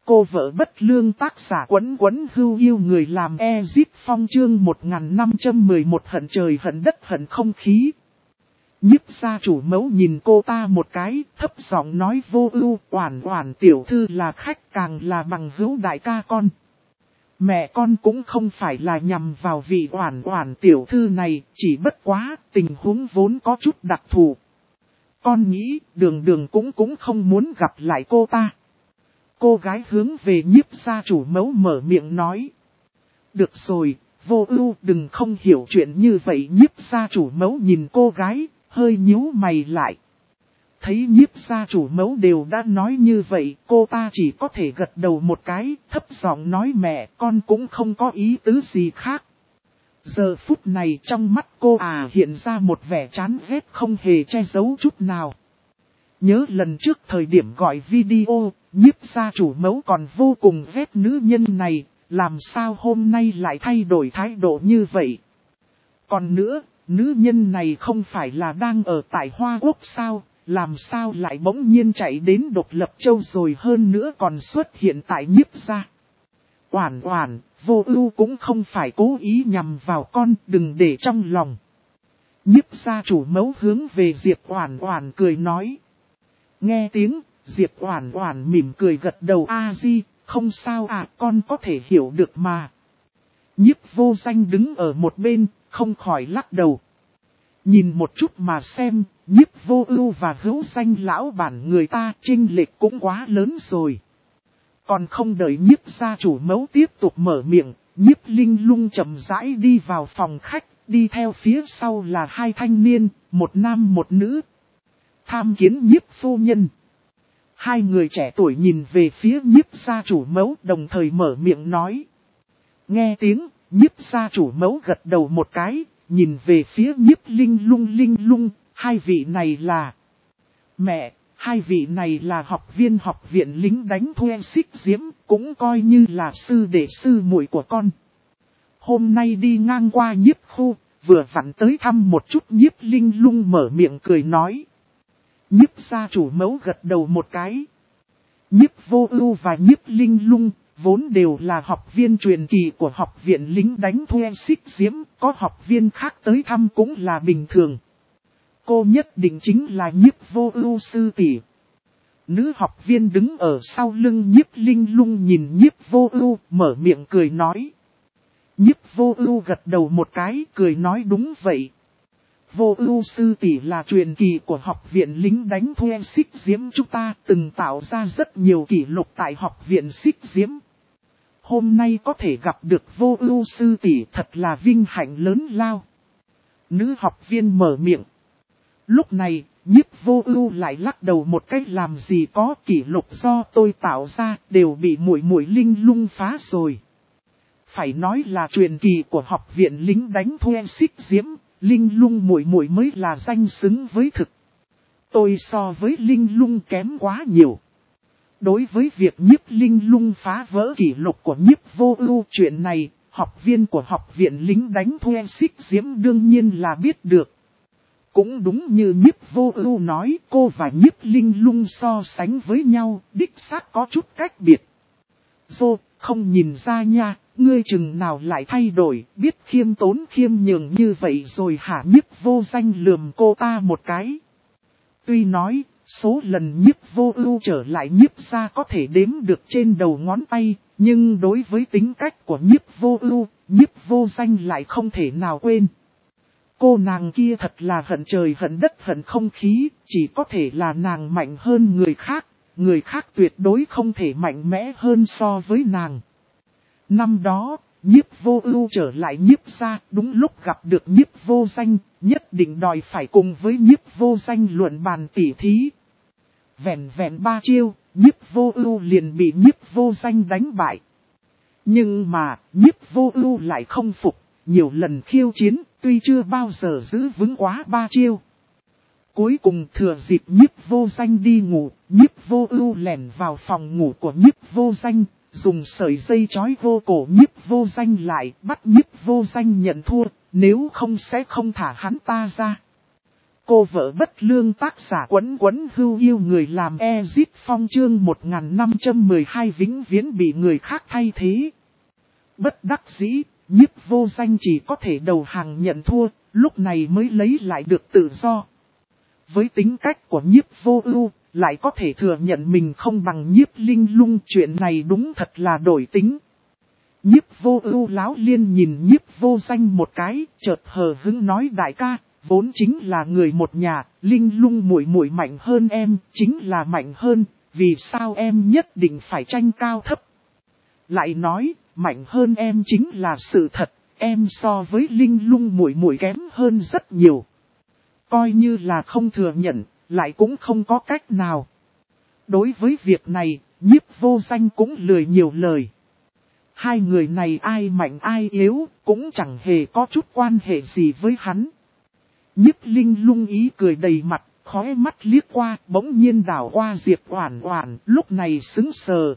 Cô vợ bất lương tác giả Quấn Quấn Hưu yêu người làm Ezip Phong chương 1511 hận trời hận đất hận không khí. Nhiếp gia chủ mẫu nhìn cô ta một cái, thấp giọng nói vô ưu, Oản Oản tiểu thư là khách càng là bằng hữu đại ca con. Mẹ con cũng không phải là nhằm vào vị Oản Oản tiểu thư này, chỉ bất quá tình huống vốn có chút đặc thù. Con nghĩ Đường Đường cũng không muốn gặp lại cô ta. Cô gái hướng về nhiếp gia chủ mẫu mở miệng nói. Được rồi, vô ưu đừng không hiểu chuyện như vậy. Nhiếp gia chủ mẫu nhìn cô gái, hơi nhíu mày lại. Thấy nhiếp gia chủ mẫu đều đã nói như vậy, cô ta chỉ có thể gật đầu một cái, thấp giọng nói mẹ con cũng không có ý tứ gì khác. Giờ phút này trong mắt cô hiện ra một vẻ chán ghét không hề che giấu chút nào. Nhớ lần trước thời điểm gọi video, nhiếp gia chủ mẫu còn vô cùng ghét nữ nhân này, làm sao hôm nay lại thay đổi thái độ như vậy. Còn nữa, nữ nhân này không phải là đang ở tại Hoa Quốc sao, làm sao lại bỗng nhiên chạy đến Độc Lập Châu rồi hơn nữa còn xuất hiện tại nhiếp gia. Oản Oản, vô ưu cũng không phải cố ý nhằm vào con, đừng để trong lòng. Nhiếp gia chủ mẫu hướng về Diệp Oản Oản cười nói. Nghe tiếng, Diệp Oản Oản mỉm cười gật đầu a-di, không sao con có thể hiểu được mà. Nhiếp vô danh đứng ở một bên, không khỏi lắc đầu. Nhìn một chút mà xem, nhiếp vô ưu và hữu danh lão bản người ta chênh lệch cũng quá lớn rồi. Còn không đợi nhiếp gia chủ mẫu tiếp tục mở miệng, nhiếp linh lung chậm rãi đi vào phòng khách, đi theo phía sau là hai thanh niên, một nam một nữ. Tham kiến nhiếp phu nhân. Hai người trẻ tuổi nhìn về phía nhiếp gia chủ mẫu đồng thời mở miệng nói. Nghe tiếng, nhiếp gia chủ mẫu gật đầu một cái, nhìn về phía nhiếp linh lung, hai vị này là... Mẹ, hai vị này là học viên học viện lính đánh thuê Xích Diễm, cũng coi như là sư đệ sư muội của con. Hôm nay đi ngang qua nhiếp khu, vừa vặn tới thăm một chút. Nhiếp linh lung mở miệng cười nói. Nhiếp gia chủ mẫu gật đầu một cái. Nhiếp vô ưu và nhiếp linh lung vốn đều là học viên truyền kỳ của học viện lính đánh thuê Xích Diễm, có học viên khác tới thăm cũng là bình thường. Cô nhất định chính là nhiếp vô ưu sư tỷ. Nữ học viên đứng ở sau lưng nhiếp linh lung nhìn nhiếp vô ưu mở miệng cười nói. Nhiếp vô ưu gật đầu một cái cười nói đúng vậy. Vô ưu sư tỷ là truyền kỳ của học viện lính đánh thuê Xích Diễm, chúng ta từng tạo ra rất nhiều kỷ lục tại học viện Xích Diễm. Hôm nay có thể gặp được vô ưu sư tỷ thật là vinh hạnh lớn lao. Nữ học viên mở miệng. Lúc này, nhiếp vô ưu lại lắc đầu một cách làm gì có, kỷ lục do tôi tạo ra đều bị muội muội linh lung phá rồi. Phải nói là truyền kỳ của học viện lính đánh thuê Xích Diễm, linh lung muội muội mới là danh xứng với thực. Tôi so với linh lung kém quá nhiều. Đối với việc nhiếp linh lung phá vỡ kỷ lục của nhiếp vô ưu, chuyện này, học viên của học viện lính đánh thuê Xích Diễm đương nhiên là biết được. Cũng đúng như nhiếp vô ưu nói, cô và nhiếp linh lung so sánh với nhau, đích xác có chút cách biệt. Dô, không nhìn ra nha, ngươi chừng nào lại thay đổi, biết khiêm tốn khiêm nhường như vậy rồi hả? Nhiếp vô danh lườm cô ta một cái. Tuy nói, số lần nhiếp vô ưu trở lại nhiếp gia có thể đếm được trên đầu ngón tay, nhưng đối với tính cách của nhiếp vô ưu, nhiếp vô danh lại không thể nào quên. Cô nàng kia thật là hận trời hận đất hận không khí, chỉ có thể là nàng mạnh hơn người khác tuyệt đối không thể mạnh mẽ hơn so với nàng. Năm đó, nhiếp vô ưu trở lại nhiếp gia, đúng lúc gặp được nhiếp vô danh, nhất định đòi phải cùng với nhiếp vô danh luận bàn tỉ thí. Vẹn 3 chiêu, nhiếp vô ưu liền bị nhiếp vô danh đánh bại. Nhưng mà, nhiếp vô ưu lại không phục, nhiều lần khiêu chiến, tuy chưa bao giờ giữ vững quá 3 chiêu. Cuối cùng thừa dịp nhiếp vô danh đi ngủ, nhiếp vô ưu lẻn vào phòng ngủ của nhiếp vô danh, dùng sợi dây trói vô cổ nhiếp vô danh lại, bắt nhiếp vô danh nhận thua, nếu không sẽ không thả hắn ta ra. Cô vợ bất lương tác giả Quấn Quấn Hưu yêu người làm Ezip Phong chương 1512 vĩnh viễn bị người khác thay thế. Bất đắc dĩ, Nhiếp Vô Danh chỉ có thể đầu hàng nhận thua, lúc này mới lấy lại được tự do. Với tính cách của Nhiếp Vô Ưu, lại có thể thừa nhận mình không bằng Nhiếp Linh Lung, chuyện này đúng thật là đổi tính. Nhiếp Vô Ưu láo liên nhìn Nhiếp Vô Danh một cái, chợt hờ hững nói đại ca, vốn chính là người một nhà, Linh Lung muội muội mạnh hơn em, chính là mạnh hơn, vì sao em nhất định phải tranh cao thấp? Lại nói, mạnh hơn em chính là sự thật, em so với Linh Lung muội muội kém hơn rất nhiều. Coi như là không thừa nhận, lại cũng không có cách nào. Đối với việc này, Nhiếp Vô Danh cũng lười nhiều lời. Hai người này ai mạnh ai yếu, cũng chẳng hề có chút quan hệ gì với hắn. Nhiếp Linh Lung ý cười đầy mặt, khóe mắt liếc qua, bỗng nhiên đảo qua Diệp Oản Oản, lúc này sững sờ.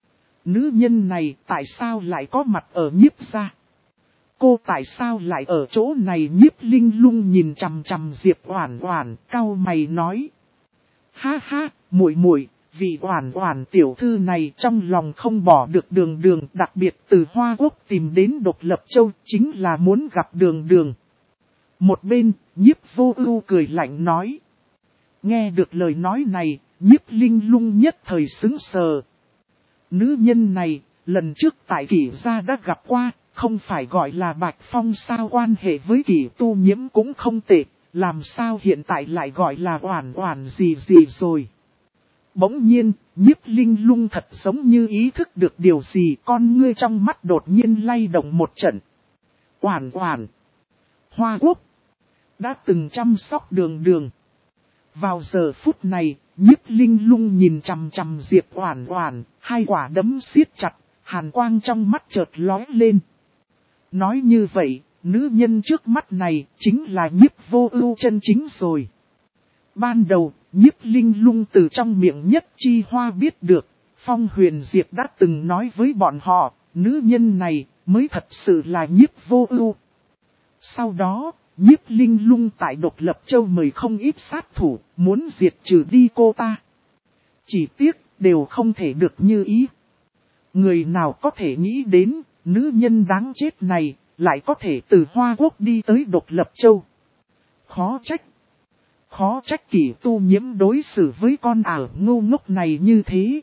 Nữ nhân này tại sao lại có mặt ở Nhiếp gia? Cô tại sao lại ở chỗ này? Nhiếp Linh Lung nhìn chằm chằm Diệp Oản Oản, cau mày nói: "Ha ha, muội muội, vị Oản Oản tiểu thư này trong lòng không bỏ được Đường Đường, đặc biệt từ Hoa Quốc tìm đến Độc Lập Châu, chính là muốn gặp Đường Đường." Một bên, Nhiếp Vô Ưu cười lạnh nói. Nghe được lời nói này, Nhiếp Linh Lung nhất thời sững sờ. Nữ nhân này, lần trước tại Kỷ gia đã gặp qua, không phải gọi là Bạch Phong sao? Quan hệ với Kỷ Tu Nhiễm cũng không tệ, làm sao hiện tại lại gọi là Oản Oản gì gì rồi? Bỗng nhiên, Nhiếp Linh Lung thật giống như ý thức được điều gì, con ngươi trong mắt đột nhiên lay động một trận. Oản Oản, Hoa Quốc, đã từng chăm sóc Đường Đường. Vào giờ phút này, Nhiếp Linh Lung nhìn chằm chằm Diệp Oản Oản, hai quả đấm siết chặt, hàn quang trong mắt chợt lóe lên. Nói như vậy, nữ nhân trước mắt này chính là Nhiếp Vô Ưu chân chính rồi. Ban đầu, Nhiếp Linh Lung từ trong miệng Nhất Chi Hoa biết được, Phong Huyền Diệp đã từng nói với bọn họ, nữ nhân này mới thật sự là Nhiếp Vô Ưu. Sau đó, Nhiếp Linh Lung tại Độc Lập Châu mời không ít sát thủ, muốn diệt trừ đi cô ta. Chỉ tiếc, đều không thể được như ý. Người nào có thể nghĩ đến, nữ nhân đáng chết này, lại có thể từ Hoa Quốc đi tới Độc Lập Châu. Khó trách Kỷ Tu Nhiễm đối xử với con ảo ngu ngốc này như thế.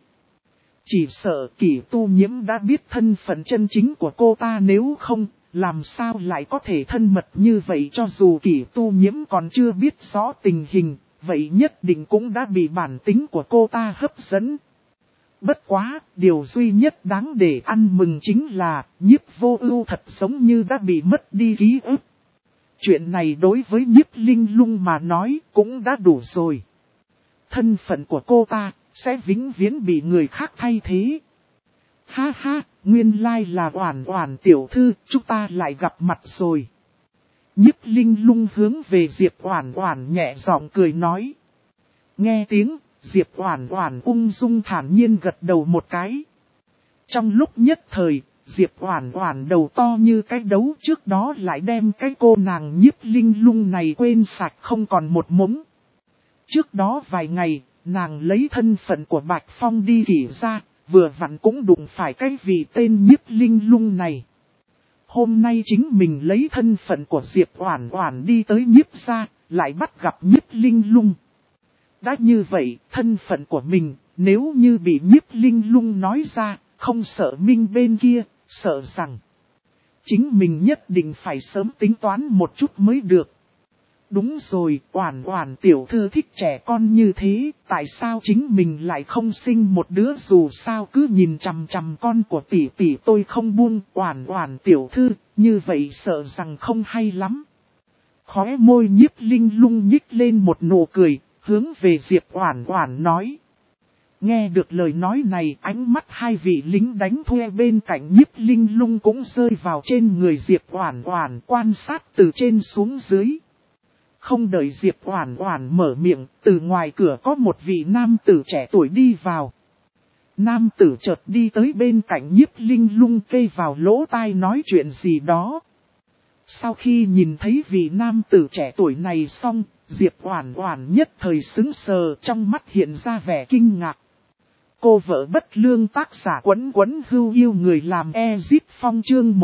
Chỉ sợ Kỷ Tu Nhiễm đã biết thân phận chân chính của cô ta, nếu không, làm sao lại có thể thân mật như vậy? Cho dù Kỷ Tu Nhiễm còn chưa biết rõ tình hình, vậy nhất định cũng đã bị bản tính của cô ta hấp dẫn. Bất quá, điều duy nhất đáng để ăn mừng chính là, Nhiếp Vô Ưu thật giống như đã bị mất đi ký ức. Chuyện này đối với Nhiếp Linh Lung mà nói cũng đã đủ rồi. Thân phận của cô ta sẽ vĩnh viễn bị người khác thay thế. Ha ha, nguyên lai là Oản Oản tiểu thư, chúng ta lại gặp mặt rồi. Nhiếp Linh Lung hướng về Diệp Oản Oản nhẹ giọng cười nói. Nghe tiếng, Diệp Oản Oản ung dung thản nhiên gật đầu một cái. Trong lúc nhất thời, Diệp Oản Oản đầu to như cái đấu, trước đó lại đem cái cô nàng Nhiếp Linh Lung này quên sạch không còn một mống. Trước đó vài ngày, nàng lấy thân phận của Bạch Phong đi Kỷ gia, vừa vặn cũng đụng phải cái vị tên Nhiếp Linh Lung này. Hôm nay chính mình lấy thân phận của Diệp Oản Oản đi tới Nhiếp gia, lại bắt gặp Nhiếp Linh Lung. Đã như vậy, thân phận của mình, nếu như bị Nhiếp Linh Lung nói ra, không sợ Minh bên kia, sợ rằng chính mình nhất định phải sớm tính toán một chút mới được. Đúng rồi, Oản Oản tiểu thư thích trẻ con như thế, tại sao chính mình lại không sinh một đứa? Dù sao cứ nhìn chằm chằm con của tỷ tỷ tôi không buông. Oản Oản tiểu thư, như vậy sợ rằng không hay lắm. Khóe môi Nhiếp Linh Lung nhích lên một nụ cười, hướng về Diệp Oản Oản nói. Nghe được lời nói này, ánh mắt hai vị lính đánh thuê bên cạnh Nhiếp Linh Lung cũng rơi vào trên người Diệp Oản Oản, quan sát từ trên xuống dưới. Không đợi Diệp Oản Oản mở miệng, từ ngoài cửa có một vị nam tử trẻ tuổi đi vào. Nam tử chợt đi tới bên cạnh Nhiếp Linh Lung, kê vào lỗ tai nói chuyện gì đó. Sau khi nhìn thấy vị nam tử trẻ tuổi này xong, Diệp Oản Oản nhất thời sững sờ, trong mắt hiện ra vẻ kinh ngạc. Cô vợ bất lương tác giả Quấn Quấn Hưu yêu người làm Ezit Phong chương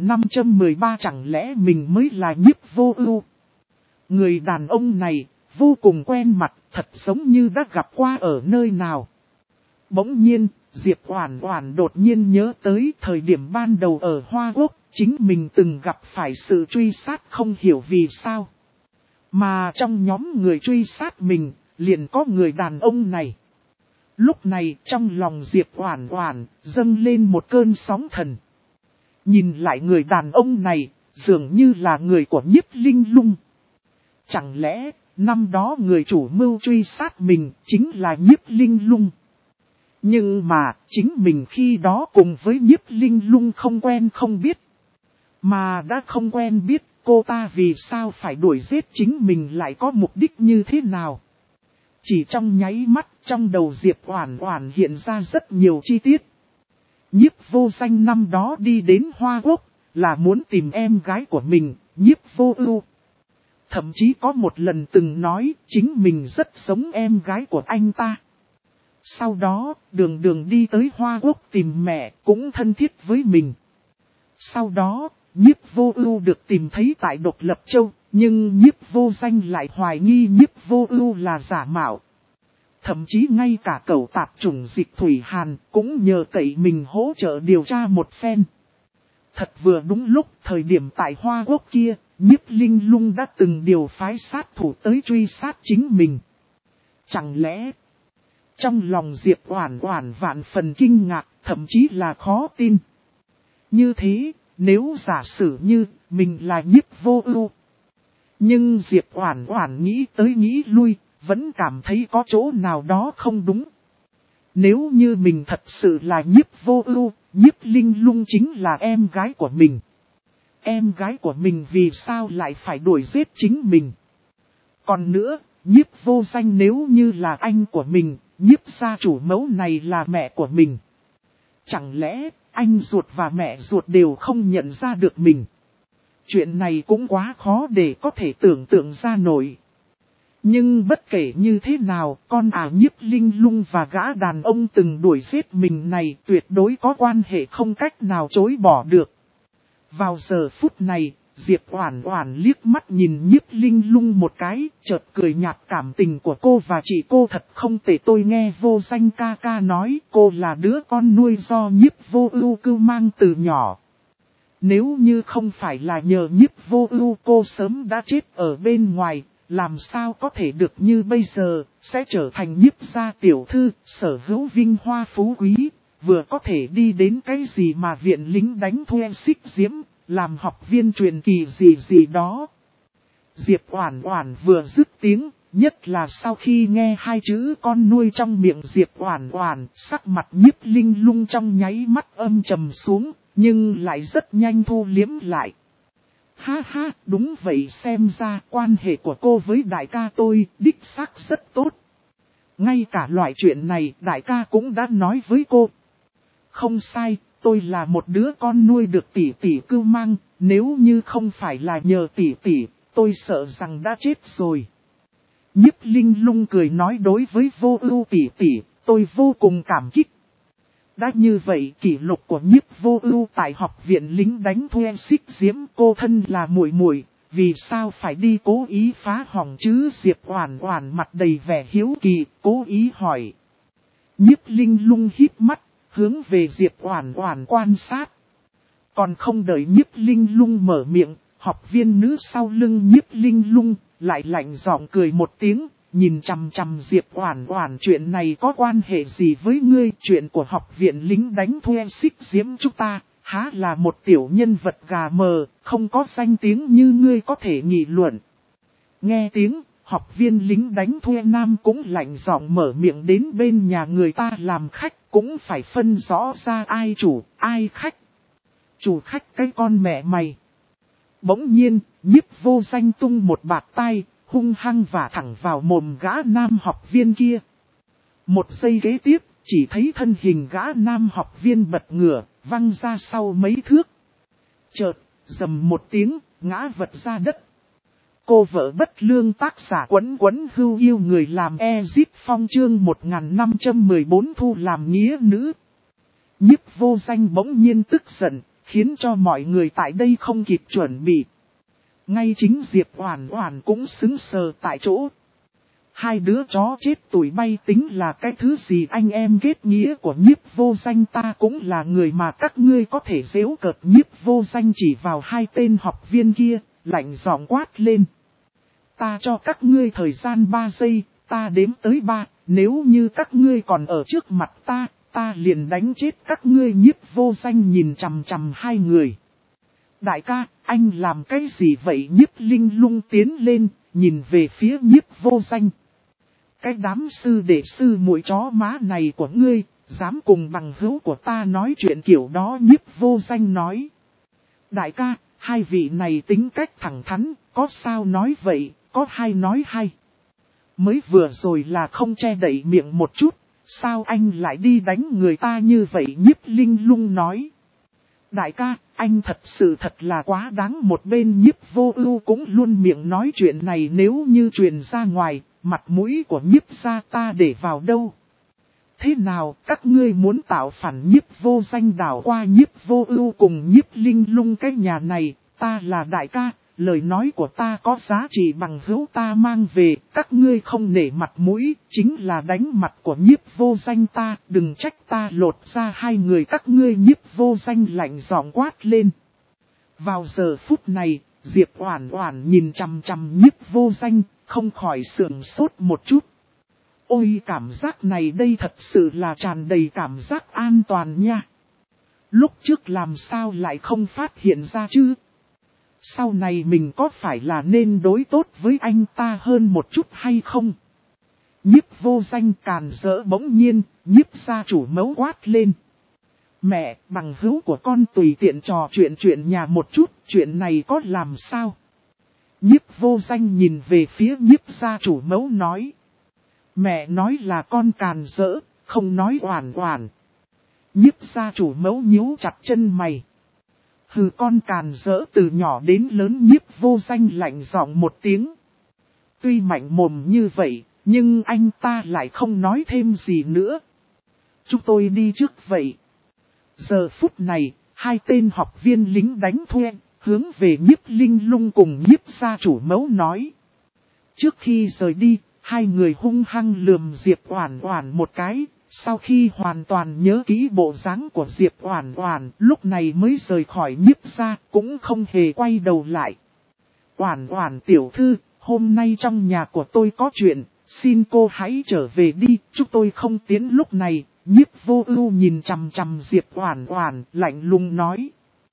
1513 chẳng lẽ mình mới là Nhiếp Vô Ưu. Người đàn ông này, vô cùng quen mặt, thật giống như đã gặp qua ở nơi nào. Bỗng nhiên, Diệp Oản Oản đột nhiên nhớ tới thời điểm ban đầu ở Hoa Quốc, chính mình từng gặp phải sự truy sát không hiểu vì sao. Mà trong nhóm người truy sát mình, liền có người đàn ông này. Lúc này trong lòng Diệp Oản Oản dâng lên một cơn sóng thần. Nhìn lại người đàn ông này, dường như là người của Nhiếp Linh Lung. Chẳng lẽ, năm đó người chủ mưu truy sát mình chính là Nhiếp Linh Lung. Nhưng mà, chính mình khi đó cùng với Nhiếp Linh Lung không quen không biết. Mà đã không quen biết, cô ta vì sao phải đuổi giết chính mình lại có mục đích như thế nào. Chỉ trong nháy mắt, trong đầu Diệp Oản Oản hiện ra rất nhiều chi tiết. Nhiếp Vô Danh năm đó đi đến Hoa Quốc, là muốn tìm em gái của mình, Nhiếp Vô Ưu. Thậm chí có một lần từng nói chính mình rất giống em gái của anh ta. Sau đó, đường đường đi tới Hoa Quốc tìm mẹ cũng thân thiết với mình. Sau đó, Nhiếp Vô Ưu được tìm thấy tại Độc Lập Châu, nhưng Nhiếp Vô Danh lại hoài nghi Nhiếp Vô Ưu là giả mạo. Thậm chí ngay cả cẩu tạp chủng Dịch Thủy Hàn cũng nhờ cậy mình hỗ trợ điều tra một phen. Thật vừa đúng lúc thời điểm tại Hoa Quốc kia, Nhiếp Linh Lung đã từng điều phái sát thủ tới truy sát chính mình. Chẳng lẽ... Trong lòng Diệp Oản Oản vạn phần kinh ngạc, thậm chí là khó tin. Như thế, nếu giả sử như mình là Nhiếp Vô Ưu. Nhưng Diệp Oản Oản nghĩ tới nghĩ lui, vẫn cảm thấy có chỗ nào đó không đúng. Nếu như mình thật sự là Nhiếp Vô Ưu, Nhiếp Linh Lung chính là em gái của mình. Em gái của mình vì sao lại phải đuổi giết chính mình? Còn nữa, Nhiếp Vô Danh nếu như là anh của mình, Nhiếp gia chủ mẫu này là mẹ của mình. Chẳng lẽ anh ruột và mẹ ruột đều không nhận ra được mình? Chuyện này cũng quá khó để có thể tưởng tượng ra nổi. Nhưng bất kể như thế nào, con Nhiếp Linh Lung và gã đàn ông từng đuổi giết mình này tuyệt đối có quan hệ không cách nào chối bỏ được. Vào giờ phút này, Diệp Oản Oản liếc mắt nhìn Nhiếp Linh Lung một cái, chợt cười nhạt cảm tình của cô và chị cô thật không tệ. Tôi nghe Vô Danh ca ca nói cô là đứa con nuôi do Nhiếp Vô Ưu cưu mang từ nhỏ. Nếu như không phải là nhờ Nhiếp Vô Ưu cô sớm đã chết ở bên ngoài, làm sao có thể được như bây giờ, sẽ trở thành Nhiếp gia tiểu thư, sở hữu vinh hoa phú quý, vừa có thể đi đến cái gì mà viện lính đánh thuê xích diễm, làm học viên truyền kỳ gì đó. Diệp Oản Oản vừa dứt tiếng, nhất là sau khi nghe hai chữ con nuôi trong miệng Diệp Oản Oản, sắc mặt Nhiếp Linh Lung trong nháy mắt âm trầm xuống, nhưng lại rất nhanh thu liếm lại. Ha ha, đúng vậy, xem ra quan hệ của cô với đại ca tôi đích xác rất tốt. Ngay cả loại chuyện này đại ca cũng đã nói với cô. Không sai, tôi là một đứa con nuôi được tỷ tỷ cưu mang, nếu như không phải là nhờ tỷ tỷ, tôi sợ rằng đã chết rồi. Nhiếp Linh Lung cười nói đối với Vô Ưu tỷ tỷ, tôi vô cùng cảm kích. Đã như vậy kỷ lục của Nhiếp Vô Ưu tại học viện lính đánh thuê xích diễm cô thân là muội muội, vì sao phải đi cố ý phá hỏng chứ? Diệp Oản Oản mặt đầy vẻ hiếu kỳ, cố ý hỏi. Nhiếp Linh Lung híp mắt, hướng về Diệp Oản Oản quan sát. Còn không đợi Nhiếp Linh Lung mở miệng, học viên nữ sau lưng Nhiếp Linh Lung lại lạnh giọng cười một tiếng, nhìn chằm chằm Diệp Oản Oản, chuyện này có quan hệ gì với ngươi? Chuyện của học viện lính đánh thuê xích diễm chúng ta, há là một tiểu nhân vật gà mờ, không có danh tiếng như ngươi có thể nghị luận. Nghe tiếng, học viên lính đánh thuê nam cũng lạnh giọng mở miệng, đến bên nhà người ta làm khách cũng phải phân rõ ra ai chủ, ai khách. Chủ khách cái con mẹ mày. Bỗng nhiên, Nhiếp Vô Danh tung một bạt tai, hung hăng vả thẳng vào mồm gã nam học viên kia. Một giây kế tiếp, chỉ thấy thân hình gã nam học viên bật ngửa, văng ra sau mấy thước. Chợt, rầm một tiếng, ngã vật ra đất. cô vợ bất lương tác giả Quấn Quấn Hưu yêu người làm Ezit Phong chương 1514 thu làm nghĩa nữ. Nhiếp Vô Danh bỗng nhiên tức giận, khiến cho mọi người tại đây không kịp chuẩn bị. Ngay chính Diệp Oản Oản cũng sững sờ tại chỗ. Hai đứa chó chết tuổi bay tính là cái thứ gì anh em kết nghĩa của Nhiếp Vô Danh, ta cũng là người mà các ngươi có thể giễu cợt. Nhiếp Vô Danh chỉ vào hai tên học viên kia, lạnh giọng quát lên. Ta cho các ngươi thời gian 3 giây, ta đếm tới 3, nếu như các ngươi còn ở trước mặt ta liền đánh chết các ngươi. Nhiếp Vô Danh nhìn chằm chằm hai người. Đại ca, anh làm cái gì vậy? Nhiếp Linh Lung tiến lên, nhìn về phía Nhiếp Vô Danh. Cái đám sư đệ sư muội chó má này của ngươi, dám cùng bằng hữu của ta nói chuyện kiểu đó. Nhiếp Vô Danh nói. Đại ca, hai vị này tính cách thẳng thắn, có sao nói vậy, có hay nói hay. Mới vừa rồi là không che đậy miệng một chút, sao anh lại đi đánh người ta như vậy? Nhiếp Linh Lung nói. Đại ca, anh thật sự thật là quá đáng. Một bên Nhiếp Vô Ưu cũng luôn miệng nói chuyện này, nếu như truyền ra ngoài, mặt mũi của Nhiếp gia ta để vào đâu? Thế nào, các ngươi muốn tạo phản? Nhiếp Vô Danh đảo qua Nhiếp Vô Ưu cùng Nhiếp Linh Lung. Cái nhà này, ta là đại ca, lời nói của ta có giá trị bằng hữu ta mang về, các ngươi không nể mặt mũi, chính là đánh mặt của Nhiếp Vô Danh ta, đừng trách ta lột ra hai người các ngươi. Nhiếp Vô Danh lạnh giọng quát lên. Vào giờ phút này, Diệp Oản Oản nhìn chằm chằm Nhiếp Vô Danh, không khỏi sững sốt một chút. Ôi, cảm giác này đây thật sự là tràn đầy cảm giác an toàn nha. Lúc trước làm sao lại không phát hiện ra chứ? Sau này mình có phải là nên đối tốt với anh ta hơn một chút hay không? Nhiếp Vô Danh càn rỡ. Bỗng nhiên, Nhiếp gia chủ mấu quát lên. Mẹ, bằng hữu của con tùy tiện trò chuyện nhà một chút, chuyện này có làm sao? Nhiếp Vô Danh nhìn về phía Nhiếp gia chủ mấu nói. Mẹ nói là con càn rỡ, không nói Oản Oản. Nhiếp gia chủ mấu nhíu chặt chân mày. Hừ, con càn rỡ từ nhỏ đến lớn. Nhiếp Vô Danh lạnh giọng một tiếng. Tuy mạnh mồm như vậy, nhưng anh ta lại không nói thêm gì nữa. Chúng tôi đi trước vậy. Giờ phút này, hai tên học viên lính đánh thuê, hướng về Nhiếp Linh Lung cùng Nhiếp gia chủ mấu nói. Trước khi rời đi, hai người hung hăng lườm Diệp Oản Oản một cái. Sau khi hoàn toàn nhớ kỹ bộ dáng của Diệp Oản Oản, lúc này mới rời khỏi Nhiếp gia, cũng không hề quay đầu lại. Oản Oản tiểu thư, hôm nay trong nhà của tôi có chuyện, xin cô hãy trở về đi, chúng tôi không tiến. Lúc này, Nhiếp Vô Ưu nhìn chằm chằm Diệp Oản Oản, lạnh lùng nói.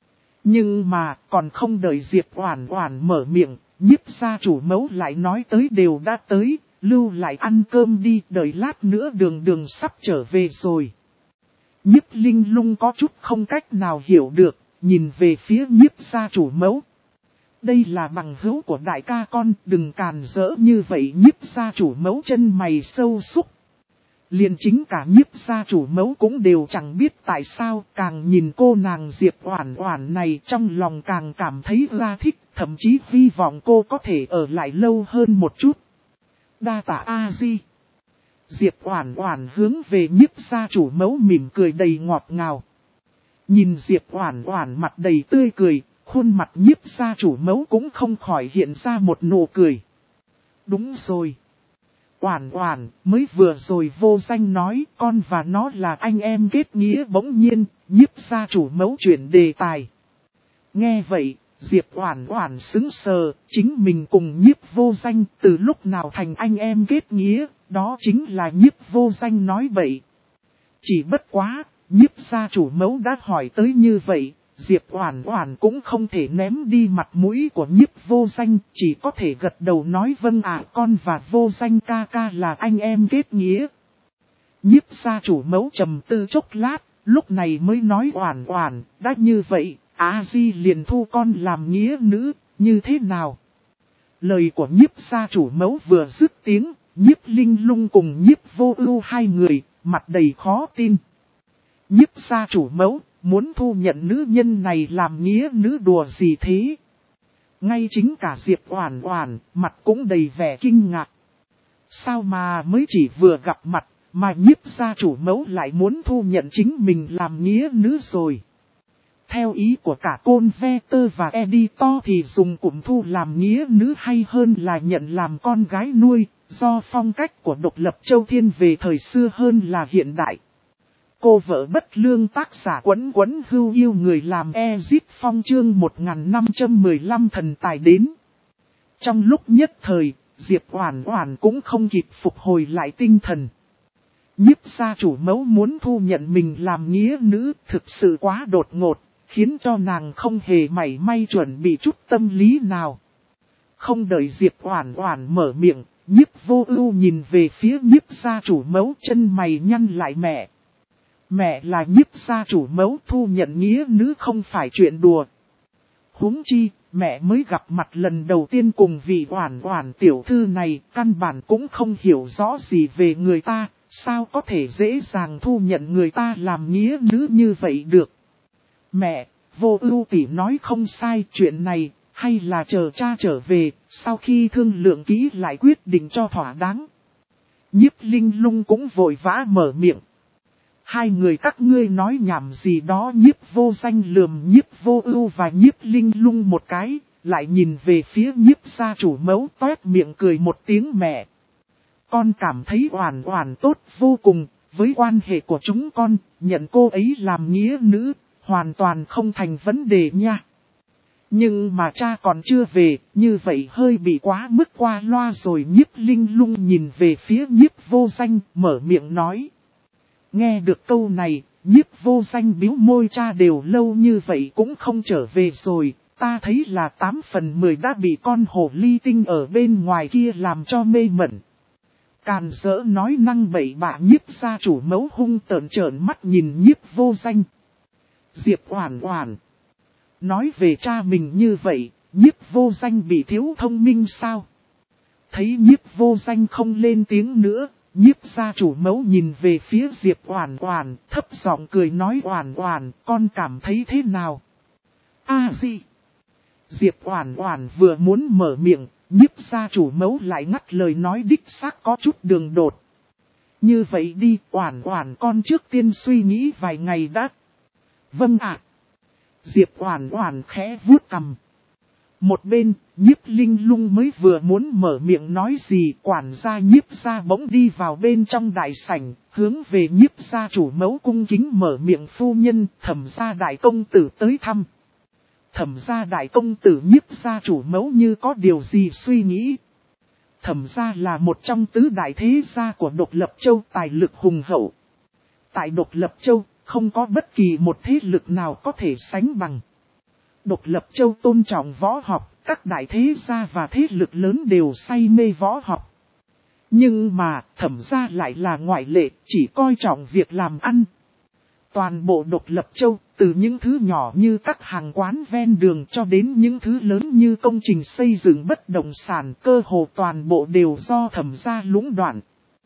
Nhưng mà, còn không đợi Diệp Oản Oản mở miệng, Nhiếp gia chủ mấu lại nói tới đều đã tới. Lưu lại ăn cơm đi, đợi lát nữa đường sắp trở về rồi. Nhiếp Linh Lung có chút không cách nào hiểu được, nhìn về phía Nhiếp gia chủ mấu. Đây là bằng hữu của đại ca con, đừng càn rỡ như vậy. Nhiếp gia chủ mấu chân mày sâu xúc. Liền chính cả Nhiếp gia chủ mấu cũng đều chẳng biết tại sao, càng nhìn cô nàng Diệp Oản Oản này trong lòng càng cảm thấy ra thích, thậm chí hy vọng cô có thể ở lại lâu hơn một chút. Đa tạ A Di. Diệp Oản Oản hướng về Nhiếp gia chủ mấu mỉm cười đầy ngọt ngào. Nhìn Diệp Oản Oản mặt đầy tươi cười, khuôn mặt Nhiếp gia chủ mấu cũng không khỏi hiện ra một nụ cười. Đúng rồi. Oản Oản, mới vừa rồi Vô Danh nói con và nó là anh em kết nghĩa. Bỗng nhiên, Nhiếp gia chủ mấu chuyển đề tài. Nghe vậy, Diệp Oản Oản sững sờ, chính mình cùng Nhiếp Vô Danh từ lúc nào thành anh em kết nghĩa, đó chính là Nhiếp Vô Danh nói bậy. Chỉ bất quá, Nhiếp gia chủ mấu đã hỏi tới như vậy, Diệp Oản Oản cũng không thể ném đi mặt mũi của Nhiếp Vô Danh, chỉ có thể gật đầu nói vâng ạ, con và Vô Danh ca ca là anh em kết nghĩa. Nhiếp gia chủ mấu trầm tư chốc lát, lúc này mới nói Oản Oản, đã như vậy, A Di liền thu con làm nghĩa nữ, như thế nào? Lời của Nhiếp gia chủ mấu vừa dứt tiếng, Nhiếp Linh Lung cùng Nhiếp Vô Ưu hai người, mặt đầy khó tin. Nhiếp gia chủ mấu, muốn thu nhận nữ nhân này làm nghĩa nữ đùa gì thế? Ngay chính cả Diệp Oản Oản, mặt cũng đầy vẻ kinh ngạc. Sao mà mới chỉ vừa gặp mặt, mà Nhiếp gia chủ mẫu lại muốn thu nhận chính mình làm nghĩa nữ rồi. Theo ý của cả Converter và Editor thì dùng cụm thu làm nghĩa nữ hay hơn là nhận làm con gái nuôi, do phong cách của Độc Lập Châu thiên về thời xưa hơn là hiện đại. Cô vợ bất lương tác giả Quấn Quấn Hưu yêu người làm Ezip Phong chương 1515 thần tài đến. Trong lúc nhất thời, Diệp Oản Oản cũng không kịp phục hồi lại tinh thần. Nhiếp gia chủ mẫu muốn thu nhận mình làm nghĩa nữ thực sự quá đột ngột, khiến cho nàng không hề mảy may chuẩn bị chút tâm lý nào. Không đợi Diệp Oản Oản mở miệng, Nhiếp Vô Ưu nhìn về phía Nhiếp gia chủ mẫu, chân mày nhăn lại. Mẹ là Nhiếp gia chủ mẫu, thu nhận nghĩa nữ không phải chuyện đùa. Huống chi, mẹ mới gặp mặt lần đầu tiên cùng vị Oản Oản tiểu thư này, căn bản cũng không hiểu rõ gì về người ta, sao có thể dễ dàng thu nhận người ta làm nghĩa nữ như vậy được. Mẹ, Vô Ưu tỷ nói không sai, chuyện này hay là chờ cha trở về, sau khi thương lượng kỹ lại quyết định cho thỏa đáng. Nhiếp Linh Lung cũng vội vã mở miệng. Hai người các ngươi nói nhảm gì đó? Nhiếp Vô Danh lườm Nhiếp Vô Ưu và Nhiếp Linh Lung một cái, lại nhìn về phía Nhiếp gia chủ mẫu, toét miệng cười một tiếng. Mẹ, con cảm thấy Oản Oản tốt vô cùng, với quan hệ của chúng con, nhận cô ấy làm nghĩa nữ, hoàn toàn không thành vấn đề nha. Nhưng mà cha còn chưa về, như vậy hơi bị quá mức qua loa rồi. Nhiếp Linh Lung nhìn về phía Nhiếp Vô Danh, mở miệng nói. Nghe được câu này, Nhiếp Vô Danh bĩu môi, cha đều lâu như vậy cũng không trở về rồi, ta thấy là 8 phần 10 đã bị con hồ ly tinh ở bên ngoài kia làm cho mê mẩn. Càn dỡ nói năng bậy bạ. Nhiếp gia chủ mẫu hung tợn trợn mắt nhìn Nhiếp Vô Danh. Diệp Oản Oản nói về cha mình như vậy, Nhiếp Vô Danh bị thiếu thông minh sao? Thấy Nhiếp Vô Danh không lên tiếng nữa, Nhiếp gia chủ mẫu nhìn về phía Diệp Oản Oản, thấp giọng cười nói. Oản Oản, con cảm thấy thế nào? Gì? Diệp Oản Oản vừa muốn mở miệng, Nhiếp gia chủ mẫu lại ngắt lời nói, đích xác có chút đường đột. Như vậy đi, Oản Oản con trước tiên suy nghĩ vài ngày đã. Vâng ạ. Diệp Oản Oản khẽ vuốt cằm. Một bên, Nhiếp Linh Lung mới vừa muốn mở miệng nói gì, quản gia Nhiếp gia bỗng đi vào bên trong đại sảnh, hướng về Nhiếp gia chủ mẫu cung kính mở miệng. Phu nhân, Thẩm gia đại công tử tới thăm. Thẩm gia đại công tử? Nhiếp gia chủ mẫu như có điều gì suy nghĩ. Thẩm gia là một trong tứ đại thế gia của Độc Lập Châu, tài lực hùng hậu. Tại Độc Lập Châu, không có bất kỳ một thế lực nào có thể sánh bằng. Độc Lập Châu tôn trọng võ học, các đại thế gia và thế lực lớn đều say mê võ học. Nhưng mà, Thẩm gia lại là ngoại lệ, chỉ coi trọng việc làm ăn. Toàn bộ Độc Lập Châu, từ những thứ nhỏ như các hàng quán ven đường cho đến những thứ lớn như công trình xây dựng bất động sản, cơ hồ toàn bộ đều do Thẩm gia lũng đoạn.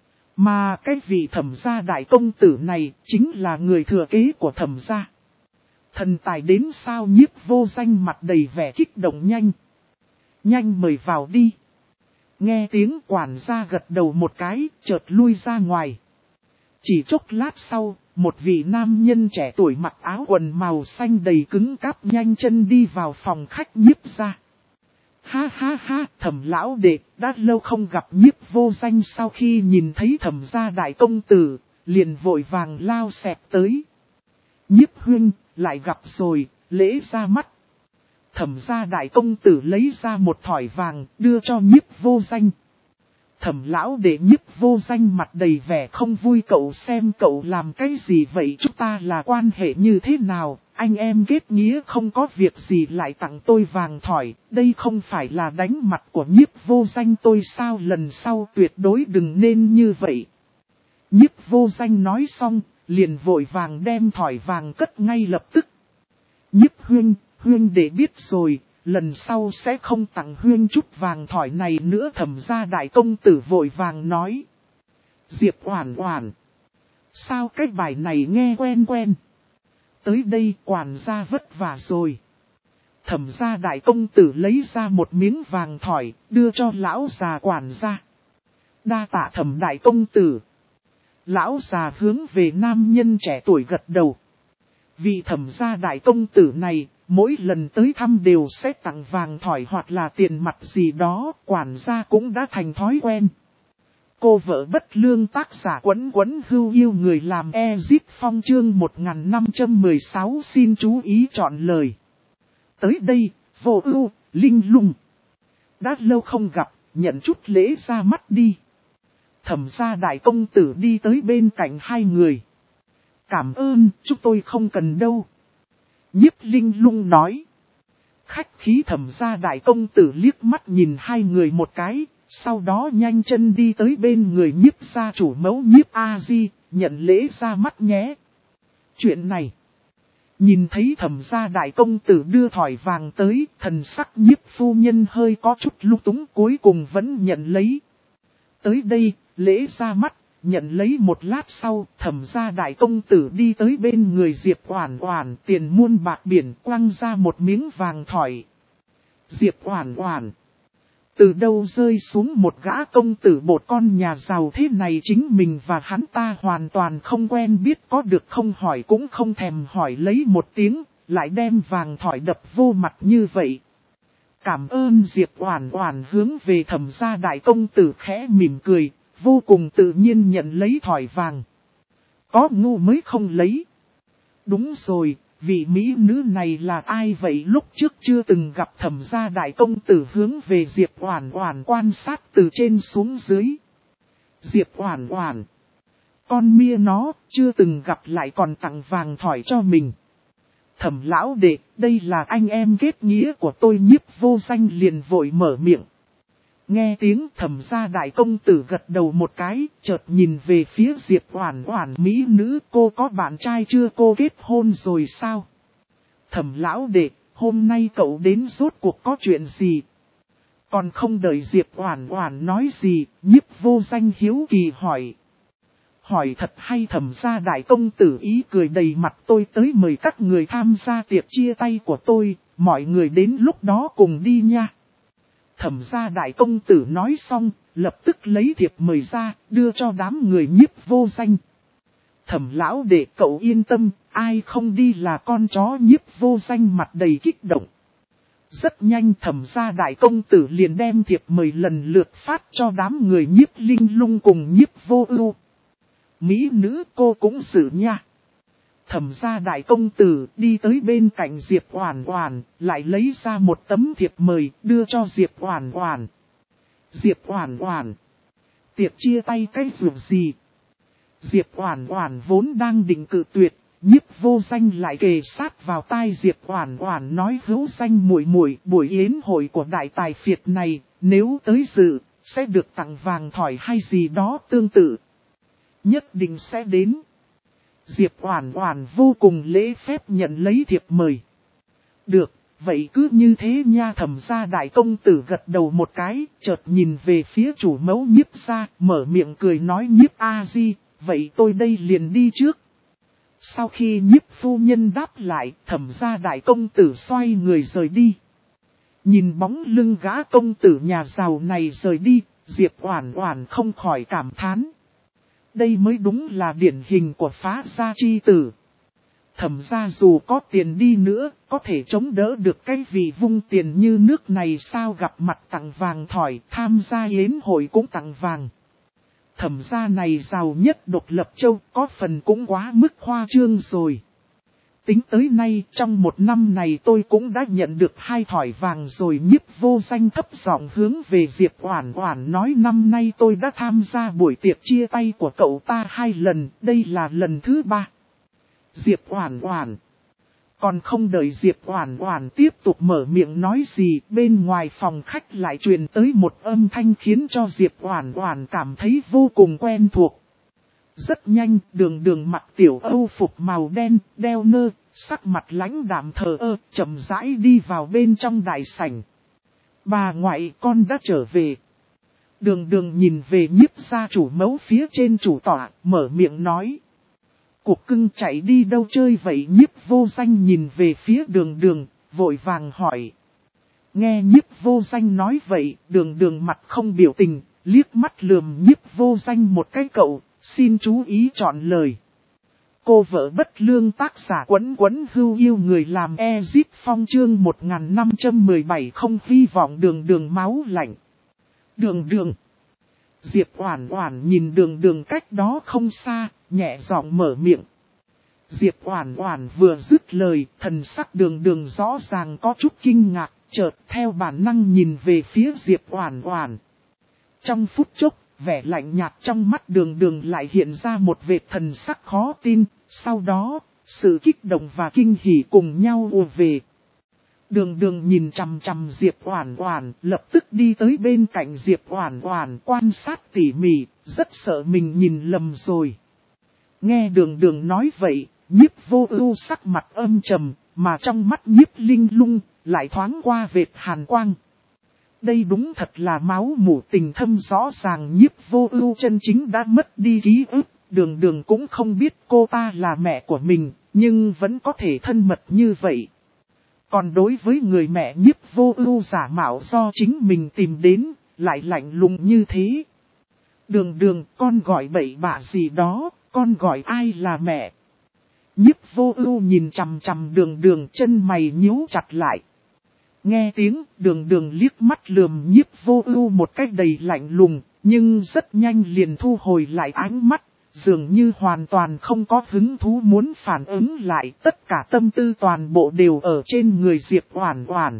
Mà cái vị Thẩm gia đại công tử này chính là người thừa kế của Thẩm gia. Thần tài đến sao? Nhiếp Vô Danh mặt đầy vẻ kích động. Nhanh mời vào đi. Nghe tiếng quản gia gật đầu một cái, chợt lui ra ngoài. Chỉ chốc lát sau, một vị nam nhân trẻ tuổi mặc áo quần màu xanh đầy cứng cáp nhanh chân đi vào phòng khách Nhiếp gia. Ha ha ha, Thẩm lão đệ, đã lâu không gặp. Nhiếp Vô Danh sau khi nhìn thấy Thẩm gia đại công tử, liền vội vàng lao xẹp tới. Nhiếp huynh, lại gặp rồi, lễ ra mắt. Thẩm gia đại công tử lấy ra một thỏi vàng, đưa cho Nhiếp Vô Danh. Thẩm lão đệ? Nhiếp Vô Danh mặt đầy vẻ không vui. Cậu xem cậu làm cái gì vậy? Chúng ta là quan hệ như thế nào? Anh em kết nghĩa không có việc gì lại tặng tôi vàng thỏi, đây không phải là đánh mặt của Nhiếp Vô Danh tôi sao? Lần sau tuyệt đối đừng nên như vậy. Nhiếp Vô Danh nói xong, liền vội vàng đem thỏi vàng cất ngay lập tức. Nhiếp huynh để biết rồi, lần sau sẽ không tặng huynh chút vàng thỏi này nữa. Thẩm gia đại công tử vội vàng nói. Diệp Oản Oản, sao cái bài này nghe quen quen. Tới đây quản gia vất vả rồi. Thẩm gia đại công tử lấy ra một miếng vàng thỏi, đưa cho lão già quản gia. Đa tạ Thẩm đại công tử. Lão già hướng về nam nhân trẻ tuổi gật đầu. Vị Thẩm gia đại công tử này, mỗi lần tới thăm đều sẽ tặng vàng thỏi hoặc là tiền mặt gì đó, quản gia cũng đã thành thói quen. Cô vợ bất lương tác giả Quấn Quấn Hưu yêu người làm Ezip Phong chương 1516 xin chú ý chọn lời. Tới đây, Vô Ưu, Linh Lung. Đã lâu không gặp, nhận chút lễ ra mắt đi. Thẩm gia đại công tử đi tới bên cạnh hai người. Cảm ơn, chúng tôi không cần đâu. Nhiếp Linh Lung nói. Khách khí Thẩm gia đại công tử liếc mắt nhìn hai người một cái, sau đó nhanh chân đi tới bên người Nhiếp gia chủ mẫu Nhiếp A Di, nhận lễ ra mắt nhé. Chuyện này, nhìn thấy Thẩm gia đại công tử đưa thỏi vàng tới, thần sắc Nhiếp phu nhân hơi có chút lung túng, cuối cùng vẫn nhận lấy. Tới đây, lễ ra mắt, nhận lấy một lát sau, Thẩm gia đại công tử đi tới bên người Diệp Oản Oản, tiền muôn bạc biển quăng ra một miếng vàng thỏi. Diệp Oản Oản, từ đâu rơi xuống một gã công tử một con nhà giàu thế này, chính mình và hắn ta hoàn toàn không quen biết, có được không hỏi cũng không thèm hỏi lấy một tiếng, lại đem vàng thỏi đập vô mặt như vậy. Cảm ơn. Diệp Oản Oản hướng về Thẩm gia đại công tử khẽ mỉm cười, vô cùng tự nhiên nhận lấy thỏi vàng. Có ngu mới không lấy. Đúng rồi, vị mỹ nữ này là ai vậy? Lúc trước chưa từng gặp Thẩm gia đại công tử hướng về Diệp Oản Oản quan sát từ trên xuống dưới. Diệp Oản Oản, con mia nó, chưa từng gặp lại còn tặng vàng thỏi cho mình. Thẩm lão đệ, đây là anh em kết nghĩa của tôi. Nhiếp Vô Danh liền vội mở miệng. Nghe tiếng Thẩm gia đại công tử gật đầu một cái, chợt nhìn về phía Diệp Oản Oản, mỹ nữ, cô có bạn trai chưa? Cô kết hôn rồi sao? Thẩm lão đệ, hôm nay cậu đến rốt cuộc có chuyện gì? Còn không đợi Diệp Oản Oản nói gì, Nhiếp Vô Danh hiếu kỳ hỏi. Hỏi thật hay? Thẩm gia đại công tử ý cười đầy mặt. Tôi tới mời các người tham gia tiệc chia tay của tôi, mọi người đến lúc đó cùng đi nha. Thẩm gia đại công tử nói xong, lập tức lấy thiệp mời ra, đưa cho đám người Nhiếp Vô Danh. Thẩm lão đệ cậu yên tâm, ai không đi là con chó. Nhiếp Vô Danh mặt đầy kích động. Rất nhanh Thẩm gia đại công tử liền đem thiệp mời lần lượt phát cho đám người Nhiếp Linh Lung cùng Nhiếp Vô Ưu. Mỹ nữ, cô cũng xử nha. Thẩm gia đại công tử đi tới bên cạnh Diệp Oản Oản, lại lấy ra một tấm thiệp mời đưa cho Diệp Oản Oản. Diệp Oản Oản, tiệc chia tay cái rượu gì? Diệp Oản Oản vốn đang định cự tuyệt, Nhiếp Vô Danh lại kề sát vào tai Diệp Oản Oản nói, hữu danh muội muội, buổi yến hội của đại tài phiệt này, nếu tới dự, sẽ được tặng vàng thỏi hay gì đó tương tự. Nhất định sẽ đến. Diệp Oản Oản vô cùng lễ phép nhận lấy thiệp mời. Được, vậy cứ như thế nha. Thẩm gia đại công tử gật đầu một cái, chợt nhìn về phía chủ mẫu Nhiếp gia, mở miệng cười nói, Nhiếp A Di, vậy tôi đây liền đi trước. Sau khi Nhiếp phu nhân đáp lại, Thẩm gia đại công tử xoay người rời đi. Nhìn bóng lưng gã công tử nhà giàu này rời đi, Diệp Oản Oản không khỏi cảm thán. Đây mới đúng là điển hình của phá gia chi tử. Thẩm gia dù có tiền đi nữa, có thể chống đỡ được cái vị vung tiền như nước này sao? Gặp mặt tặng vàng thỏi, tham gia yến hội cũng tặng vàng. Thẩm gia này giàu nhất độc lập châu, có phần cũng quá mức khoa trương rồi. Tính tới nay, trong một năm này tôi cũng đã nhận được 2 thỏi vàng rồi. Nhiếp Vô Danh thấp giọng hướng về Diệp Oản Oản nói, năm nay tôi đã tham gia buổi tiệc chia tay của cậu ta 2 lần, đây là lần thứ 3. Diệp Oản Oản. Còn không đợi Diệp Oản Oản tiếp tục mở miệng nói gì, bên ngoài phòng khách lại truyền tới một âm thanh khiến cho Diệp Oản Oản cảm thấy vô cùng quen thuộc. Rất nhanh, Đường Đường mặc tiểu âu phục màu đen, đeo nơ, sắc mặt lãnh đạm thờ ơ, chậm rãi đi vào bên trong đại sảnh. Bà ngoại, con đã trở về. Đường Đường nhìn về Nhiếp gia chủ mẫu phía trên chủ tọa, mở miệng nói. Cục cưng chạy đi đâu chơi vậy? Nhiếp Vô Danh nhìn về phía Đường Đường, vội vàng hỏi. Nghe Nhiếp Vô Danh nói vậy, Đường Đường mặt không biểu tình, liếc mắt lườm Nhiếp Vô Danh một cái cậu, xin chú ý chọn lời. Cô vợ bất lương tác giả Quấn Quấn Hưu yêu người làm Ezip Phong chương 1517 không hy vọng Đường Đường máu lạnh. Đường Đường. Diệp Oản Oản nhìn Đường Đường cách đó không xa, nhẹ giọng mở miệng. Diệp Oản Oản vừa dứt lời, thần sắc Đường Đường rõ ràng có chút kinh ngạc, chợt theo bản năng nhìn về phía Diệp Oản Oản. Trong phút chốc, vẻ lạnh nhạt trong mắt Đường Đường lại hiện ra một vệt thần sắc khó tin, sau đó, sự kích động và kinh hỉ cùng nhau ùa về. Đường Đường nhìn chằm chằm Diệp Oản Oản, lập tức đi tới bên cạnh Diệp Oản Oản quan sát tỉ mỉ, rất sợ mình nhìn lầm rồi. Nghe Đường Đường nói vậy, Nhiếp Vô Ưu sắc mặt âm trầm, mà trong mắt Nhiếp Linh Lung lại thoáng qua vệt hàn quang. Đây đúng thật là máu mủ tình thâm rõ ràng. Nhiếp Vô Ưu chân chính đã mất đi ký ức, Đường Đường cũng không biết cô ta là mẹ của mình, nhưng vẫn có thể thân mật như vậy. Còn đối với người mẹ Nhiếp Vô Ưu giả mạo do chính mình tìm đến, lại lạnh lùng như thế. Đường Đường, con gọi bậy bạ gì đó, con gọi ai là mẹ? Nhiếp Vô Ưu nhìn chằm chằm Đường Đường, chân mày nhíu chặt lại. Nghe tiếng, Đường Đường liếc mắt lườm Nhiếp Vô Ưu một cách đầy lạnh lùng, nhưng rất nhanh liền thu hồi lại ánh mắt, dường như hoàn toàn không có hứng thú muốn phản ứng lại, tất cả tâm tư toàn bộ đều ở trên người Diệp Oản Oản.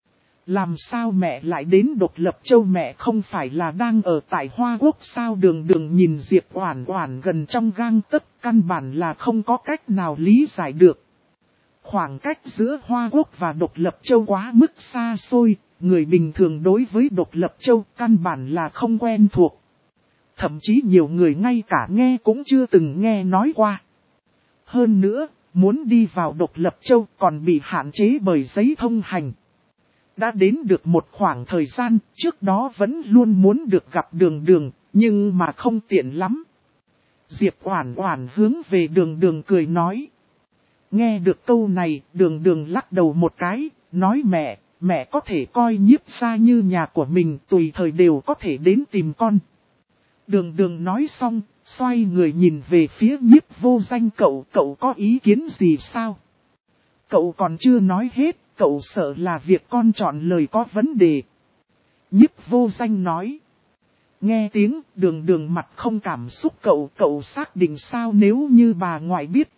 Làm sao mẹ lại đến Độc Lập Châu, mẹ không phải là đang ở tại Hoa Quốc sao? Đường Đường nhìn Diệp Oản Oản gần trong gang tấc, căn bản là không có cách nào lý giải được. Khoảng cách giữa Hoa Quốc và Độc Lập Châu quá mức xa xôi, người bình thường đối với Độc Lập Châu căn bản là không quen thuộc. Thậm chí nhiều người ngay cả nghe cũng chưa từng nghe nói qua. Hơn nữa, muốn đi vào Độc Lập Châu còn bị hạn chế bởi giấy thông hành. Đã đến được một khoảng thời gian, trước đó vẫn luôn muốn được gặp Đường Đường, nhưng mà không tiện lắm. Diệp Oản Oản hướng về Đường Đường cười nói. Nghe được câu này, Đường Đường lắc đầu một cái, nói mẹ có thể coi Nhiếp gia như nhà của mình, tùy thời đều có thể đến tìm con. Đường Đường nói xong, xoay người nhìn về phía Nhiếp Vô Danh, cậu có ý kiến gì sao? Cậu còn chưa nói hết, cậu sợ là việc con chọn lời có vấn đề. Nhiếp Vô Danh nói. Nghe tiếng, Đường Đường mặt không cảm xúc, cậu xác định sao nếu như bà ngoại biết?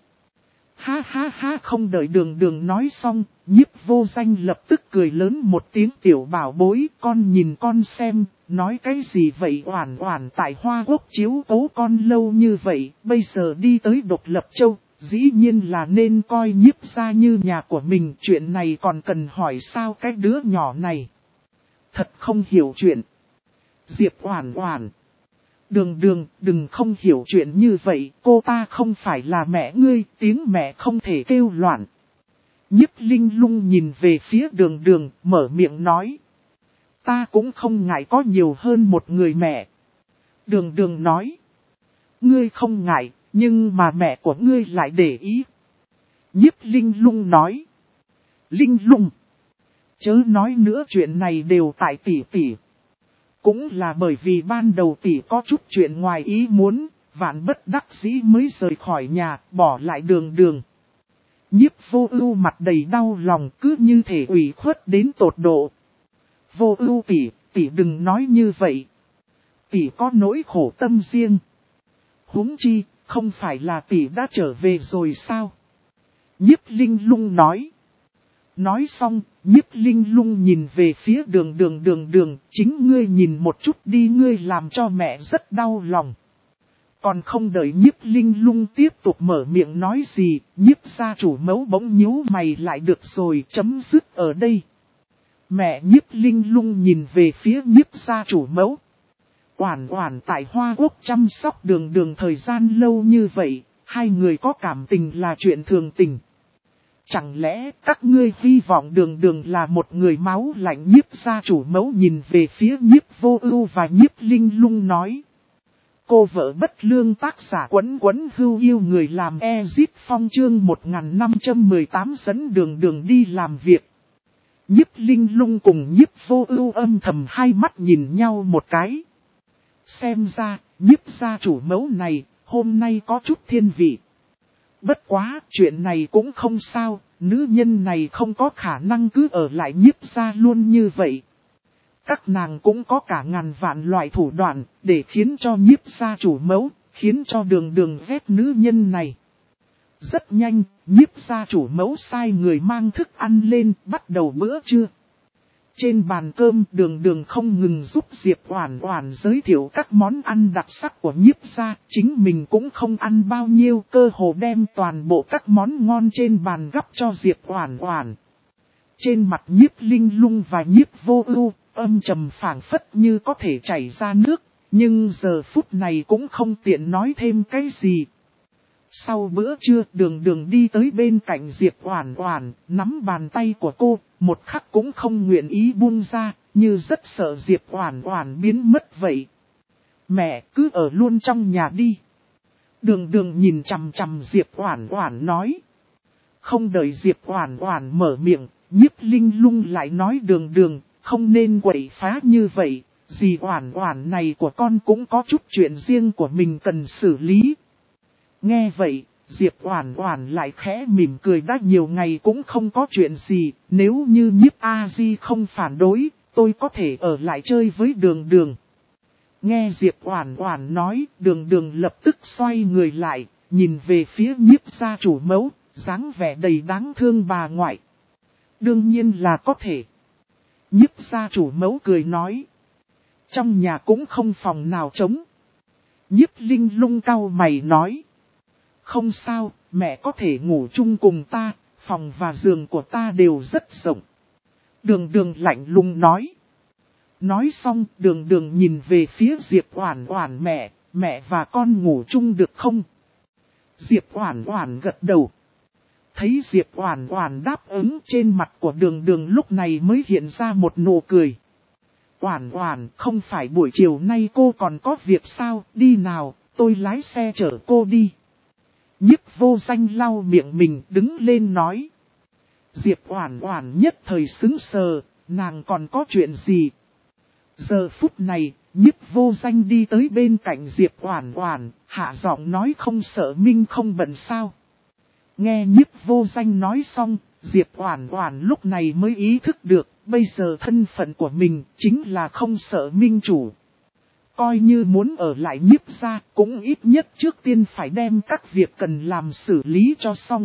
Ha ha ha, không đợi Đường Đường nói xong, Nhiếp Vô Danh lập tức cười lớn một tiếng, tiểu bảo bối, con nhìn con xem, nói cái gì vậy? Oản Oản tại Hoa Quốc chiếu cố con lâu như vậy, bây giờ đi tới Độc Lập Châu, dĩ nhiên là nên coi Nhiếp gia như nhà của mình, chuyện này còn cần hỏi sao cái đứa nhỏ này? Thật không hiểu chuyện. Diệp Oản Oản. Đường Đường, đừng không hiểu chuyện như vậy, cô ta không phải là mẹ ngươi, tiếng mẹ không thể kêu loạn. Nhiếp Linh Lung nhìn về phía Đường Đường, mở miệng nói. Ta cũng không ngại có nhiều hơn một người mẹ. Đường Đường nói. Ngươi không ngại, nhưng mà mẹ của ngươi lại để ý. Nhiếp Linh Lung nói. Linh Lung. Chớ nói nữa, chuyện này đều tại tỷ tỷ. Cũng là bởi vì ban đầu tỷ có chút chuyện ngoài ý muốn, vạn bất đắc dĩ mới rời khỏi nhà, bỏ lại Đường Đường. Nhiếp Vô Ưu mặt đầy đau lòng, cứ như thể ủy khuất đến tột độ. Vô Ưu tỷ đừng nói như vậy. Tỷ có nỗi khổ tâm riêng. Huống chi, không phải là tỷ đã trở về rồi sao? Nhiếp Linh Lung nói. Nói xong, Nhiếp Linh Lung nhìn về phía Đường Đường, chính ngươi nhìn một chút đi, ngươi làm cho mẹ rất đau lòng. Còn không đợi Nhiếp Linh Lung tiếp tục mở miệng nói gì, Nhiếp gia chủ mẫu bỗng nhíu mày lại, được rồi, chấm dứt ở đây. Mẹ Nhiếp Linh Lung nhìn về phía Nhiếp gia chủ mẫu. Oản Oản tại Hoa Quốc chăm sóc Đường Đường thời gian lâu như vậy, hai người có cảm tình là chuyện thường tình. Chẳng lẽ các ngươi hy vọng Đường Đường là một người máu lạnh? Nhiếp gia chủ mẫu nhìn về phía Nhiếp Vô Ưu và Nhiếp Linh Lung nói. Cô vợ bất lương tác giả Quấn Quấn Hưu yêu người làm Ezip Phong chương 1518 dẫn Đường Đường đi làm việc. Nhiếp Linh Lung cùng Nhiếp Vô Ưu âm thầm hai mắt nhìn nhau một cái. Xem ra, Nhiếp gia chủ mẫu này, hôm nay có chút thiên vị. Bất quá, chuyện này cũng không sao, nữ nhân này không có khả năng cứ ở lại Nhiếp gia luôn như vậy. Các nàng cũng có cả ngàn vạn loại thủ đoạn, để khiến cho Nhiếp gia chủ mẫu, khiến cho Đường Đường ghét nữ nhân này. Rất nhanh, Nhiếp gia chủ mẫu sai người mang thức ăn lên, bắt đầu bữa trưa. Trên bàn cơm, Đường Đường không ngừng giúp Diệp Oản Oản giới thiệu các món ăn đặc sắc của Nhiếp gia, chính mình cũng không ăn bao nhiêu, cơ hồ đem toàn bộ các món ngon trên bàn gắp cho Diệp Oản Oản. Trên mặt Nhiếp Linh Lung và Nhiếp Vô Ưu, âm trầm phảng phất như có thể chảy ra nước, nhưng giờ phút này cũng không tiện nói thêm cái gì. Sau bữa trưa, Đường Đường đi tới bên cạnh Diệp Oản Oản, nắm bàn tay của cô, một khắc cũng không nguyện ý buông ra, như rất sợ Diệp Oản Oản biến mất vậy. Mẹ cứ ở luôn trong nhà đi. Đường Đường nhìn chằm chằm Diệp Oản Oản nói. Không đợi Diệp Oản Oản mở miệng, Nhiếp Linh Lung lại nói Đường Đường, không nên quậy phá như vậy, dì Oản Oản này của con cũng có chút chuyện riêng của mình cần xử lý. Nghe vậy, Diệp Oản Oản lại khẽ mỉm cười, đã nhiều ngày cũng không có chuyện gì, nếu như Nhiếp A Di không phản đối, tôi có thể ở lại chơi với Đường Đường. Nghe Diệp Oản Oản nói, Đường Đường lập tức xoay người lại, nhìn về phía Nhiếp gia chủ mẫu, dáng vẻ đầy đáng thương bà ngoại. Đương nhiên là có thể. Nhiếp gia chủ mẫu cười nói. Trong nhà cũng không phòng nào trống. Nhiếp Linh Lung cau mày nói. Không sao, mẹ có thể ngủ chung cùng ta, phòng và giường của ta đều rất rộng. Đường Đường lạnh lùng nói. Nói xong, Đường Đường nhìn về phía Diệp Oản Oản, mẹ và con ngủ chung được không? Diệp Oản Oản gật đầu. Thấy Diệp Oản Oản đáp ứng, trên mặt của Đường Đường lúc này mới hiện ra một nụ cười. Oản Oản, không phải buổi chiều nay cô còn có việc sao, đi nào, tôi lái xe chở cô đi. Nhiếp Vô Danh lau miệng mình, đứng lên nói. Diệp Oản Oản nhất thời sững sờ, nàng còn có chuyện gì? Giờ phút này, Nhiếp Vô Danh đi tới bên cạnh Diệp Oản Oản, hạ giọng nói, không sợ Minh không bận sao? Nghe Nhiếp Vô Danh nói xong, Diệp Oản Oản lúc này mới ý thức được, bây giờ thân phận của mình chính là không sợ Minh chủ. Coi như muốn ở lại Nhiếp gia, cũng ít nhất trước tiên phải đem các việc cần làm xử lý cho xong.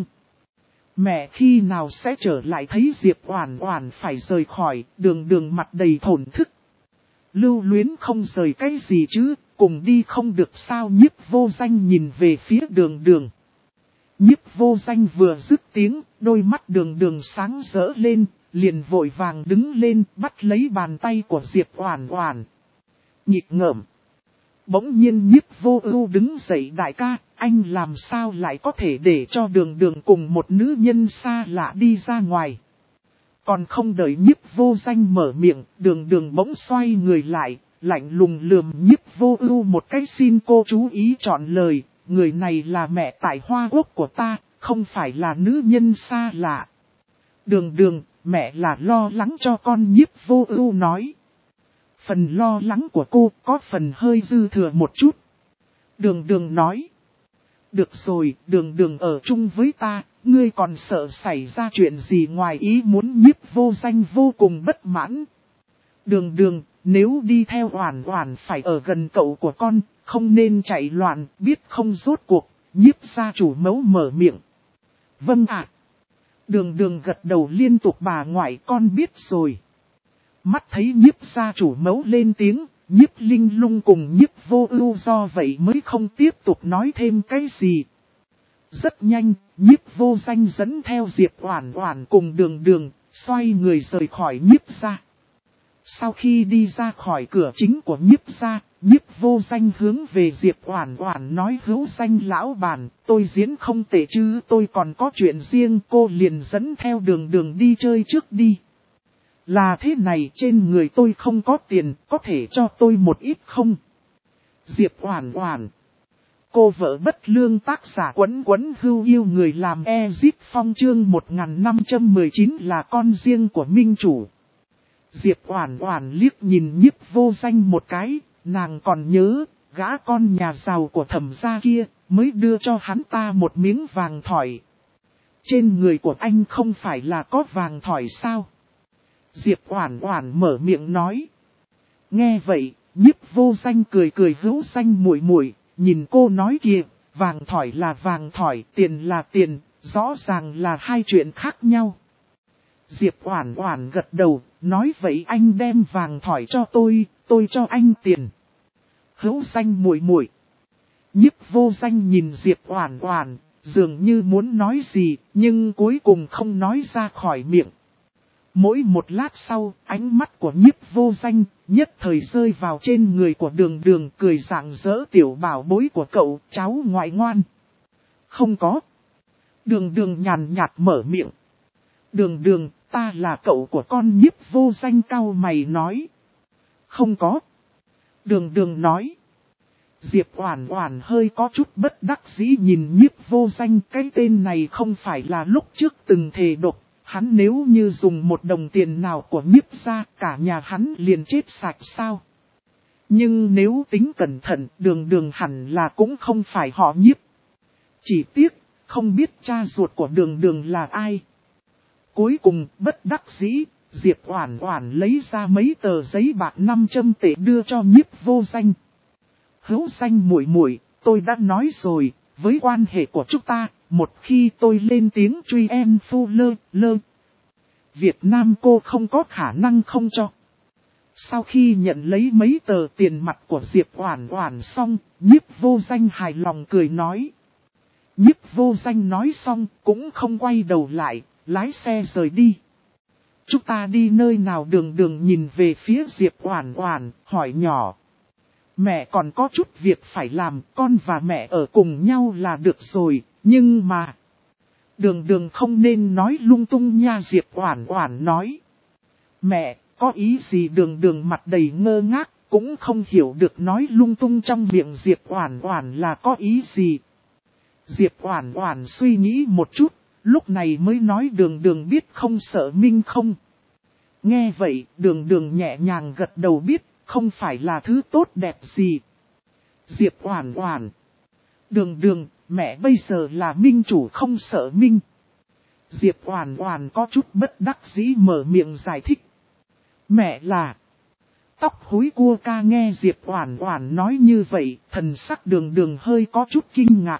Mẹ khi nào sẽ trở lại? Thấy Diệp Oản Oản phải rời khỏi, Đường Đường mặt đầy thổn thức. Lưu luyến không rời cái gì chứ, cùng đi không được sao? Nhiếp Vô Danh nhìn về phía Đường Đường. Nhiếp Vô Danh vừa dứt tiếng, đôi mắt Đường Đường sáng rỡ lên, liền vội vàng đứng lên, bắt lấy bàn tay của Diệp Oản Oản. Nhịp ngợm. Bỗng nhiên Nhiếp Vô Ưu đứng dậy, đại ca, anh làm sao lại có thể để cho Đường Đường cùng một nữ nhân xa lạ đi ra ngoài? Còn không đợi Nhiếp Vô Danh mở miệng, Đường Đường bỗng xoay người lại, lạnh lùng lườm Nhiếp Vô Ưu một cái. Xin cô chú ý chọn lời, người này là mẹ tại Hoa Quốc của ta, không phải là nữ nhân xa lạ. Đường Đường, mẹ là lo lắng cho con. Nhiếp Vô Ưu nói. Phần lo lắng của cô có phần hơi dư thừa một chút. Đường Đường nói. Được rồi, Đường Đường ở chung với ta, ngươi còn sợ xảy ra chuyện gì ngoài ý muốn? Nhiếp Vô Danh vô cùng bất mãn. Đường Đường, nếu đi theo Oản Oản phải ở gần cậu của con, không nên chạy loạn, biết không? Rốt cuộc, Nhiếp gia chủ mẫu mở miệng. Vâng ạ. Đường Đường gật đầu liên tục, bà ngoại con biết rồi. Mắt thấy Nhiếp gia chủ mẫu lên tiếng, Nhiếp Linh Lung cùng Nhiếp Vô Ưu do vậy mới không tiếp tục nói thêm cái gì. Rất nhanh, Nhiếp Vô Danh dẫn theo Diệp Oản Oản cùng Đường Đường, xoay người rời khỏi Nhiếp gia. Sau khi đi ra khỏi cửa chính của Nhiếp gia, Nhiếp Vô Danh hướng về Diệp Oản Oản nói, Hữu Danh lão bản, tôi diễn không tệ chứ, tôi còn có chuyện riêng, cô liền dẫn theo Đường Đường đi chơi trước đi. Là thế này, trên người tôi không có tiền, có thể cho tôi một ít không? Diệp Oản Oản, Cô vợ bất lương tác giả Quấn Quấn Hưu yêu người làm Ezip Phong chương 1519 là con riêng của minh chủ. Diệp Oản Oản liếc nhìn Nhiếp Vô Danh một cái, nàng còn nhớ, gã con nhà giàu của Thẩm gia kia mới đưa cho hắn ta một miếng vàng thỏi. Trên người của anh không phải là có vàng thỏi sao? Diệp Oản Oản mở miệng nói. Nghe vậy, Nhiếp Vô Danh cười cười hữu danh muội muội, nhìn cô nói kìa, vàng thỏi là vàng thỏi, tiền là tiền, rõ ràng là hai chuyện khác nhau. Diệp Oản Oản gật đầu, nói vậy anh đem vàng thỏi cho tôi cho anh tiền. Hữu danh muội muội. Nhiếp Vô Danh nhìn Diệp Oản Oản, dường như muốn nói gì, nhưng cuối cùng không nói ra khỏi miệng. Mỗi một lát sau, ánh mắt của Nhiếp Vô Danh nhất thời rơi vào trên người của Đường Đường, cười rạng rỡ tiểu bảo bối của cậu, cháu ngoại ngoan. Không có. Đường Đường nhàn nhạt mở miệng. Đường Đường, ta là cậu của con. Nhiếp Vô Danh cau mày nói. Không có. Đường Đường nói. Diệp Oản Oản hơi có chút bất đắc dĩ nhìn Nhiếp Vô Danh, cái tên này không phải là lúc trước từng thề độc. Hắn nếu như dùng một đồng tiền nào của Nhiếp gia, cả nhà hắn liền chết sạch sao? Nhưng nếu tính cẩn thận, Đường Đường hẳn là cũng không phải họ Nhiếp. Chỉ tiếc, không biết cha ruột của Đường Đường là ai. Cuối cùng, bất đắc dĩ, Diệp Oản Oản lấy ra mấy tờ giấy bạc 500 tệ đưa cho Nhiếp Vô Danh. Hữu Danh muội muội, tôi đã nói rồi, với quan hệ của chúng ta, một khi tôi lên tiếng truy em phu lơ, Việt Nam cô không có khả năng không cho. Sau khi nhận lấy mấy tờ tiền mặt của Diệp Oản Oản xong, Nhiếp Vô Danh hài lòng cười nói. Nhiếp Vô Danh nói xong cũng không quay đầu lại, lái xe rời đi. Chúng ta đi nơi nào? Đường Đường nhìn về phía Diệp Oản Oản, hỏi nhỏ. Mẹ còn có chút việc phải làm, con và mẹ ở cùng nhau là được rồi, nhưng mà... Đường Đường không nên nói lung tung nha. Diệp Oản Oản nói. Mẹ, có ý gì? Đường Đường mặt đầy ngơ ngác, cũng không hiểu được nói lung tung trong miệng Diệp Oản Oản là có ý gì. Diệp Oản Oản suy nghĩ một chút, lúc này mới nói Đường Đường biết không sợ Minh không? Nghe vậy, Đường Đường nhẹ nhàng gật đầu biết, không phải là thứ tốt đẹp gì. Diệp Oản Oản. Đường Đường, mẹ bây giờ là minh chủ không sợ Minh. Diệp Oản Oản có chút bất đắc dĩ mở miệng giải thích. Mẹ là... Tóc húi cua ca nghe Diệp Oản Oản nói như vậy, thần sắc Đường Đường hơi có chút kinh ngạc.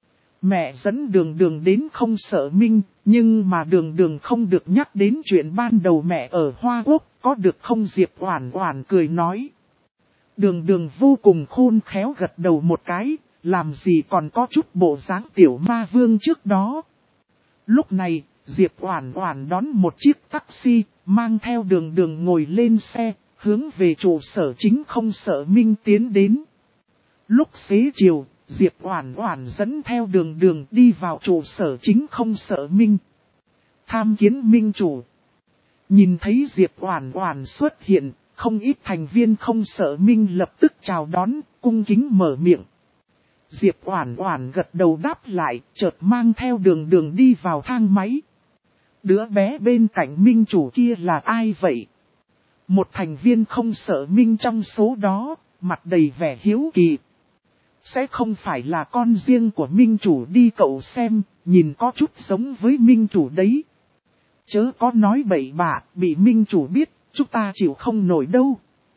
Mẹ dẫn Đường Đường đến không sợ Minh, nhưng mà Đường Đường không được nhắc đến chuyện ban đầu mẹ ở Hoa Quốc, có được không? Diệp Oản Oản cười nói. Đường Đường vô cùng khôn khéo gật đầu một cái, làm gì còn có chút bộ dáng tiểu ma vương trước đó. Lúc này, Diệp Oản Oản đón một chiếc taxi, mang theo Đường Đường ngồi lên xe, hướng về trụ sở chính không sợ Minh tiến đến. Lúc xế chiều, Diệp Oản Oản dẫn theo Đường Đường đi vào trụ sở chính không sợ Minh. Tham kiến minh chủ. Nhìn thấy Diệp Oản Oản xuất hiện, không ít thành viên không sợ Minh lập tức chào đón, cung kính mở miệng. Diệp Oản Oản gật đầu đáp lại, chợt mang theo Đường Đường đi vào thang máy. Đứa bé bên cạnh minh chủ kia là ai vậy? Một thành viên không sợ Minh trong số đó, mặt đầy vẻ hiếu kỳ. Sẽ không phải là con riêng của minh chủ đi cậu xem, nhìn có chút giống với minh chủ đấy. Chớ có nói bậy bạ, bị minh chủ biết, chúng ta chịu không nổi đâu.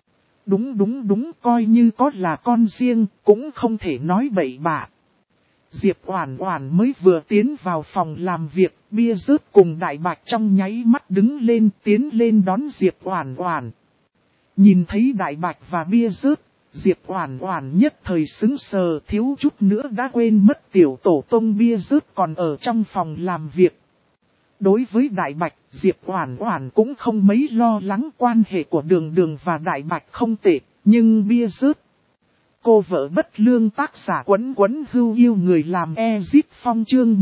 Đúng, coi như có là con riêng, cũng không thể nói bậy bạ. Diệp Oản Oản mới vừa tiến vào phòng làm việc, Bia Rớt cùng Đại Bạch trong nháy mắt đứng lên tiến lên đón Diệp Oản Oản. Nhìn thấy Đại Bạch và Bia Rớt, Diệp Oản Oản nhất thời sững sờ, thiếu chút nữa đã quên mất tiểu tổ tông Bia Rớt còn ở trong phòng làm việc. Đối với Đại Bạch, Diệp Oản Oản cũng không mấy lo lắng, quan hệ của Đường Đường và Đại Bạch không tệ, nhưng Bia Rớt. Cô vợ bất lương tác giả Quấn Quấn Hưu yêu người làm Ezip Phong chương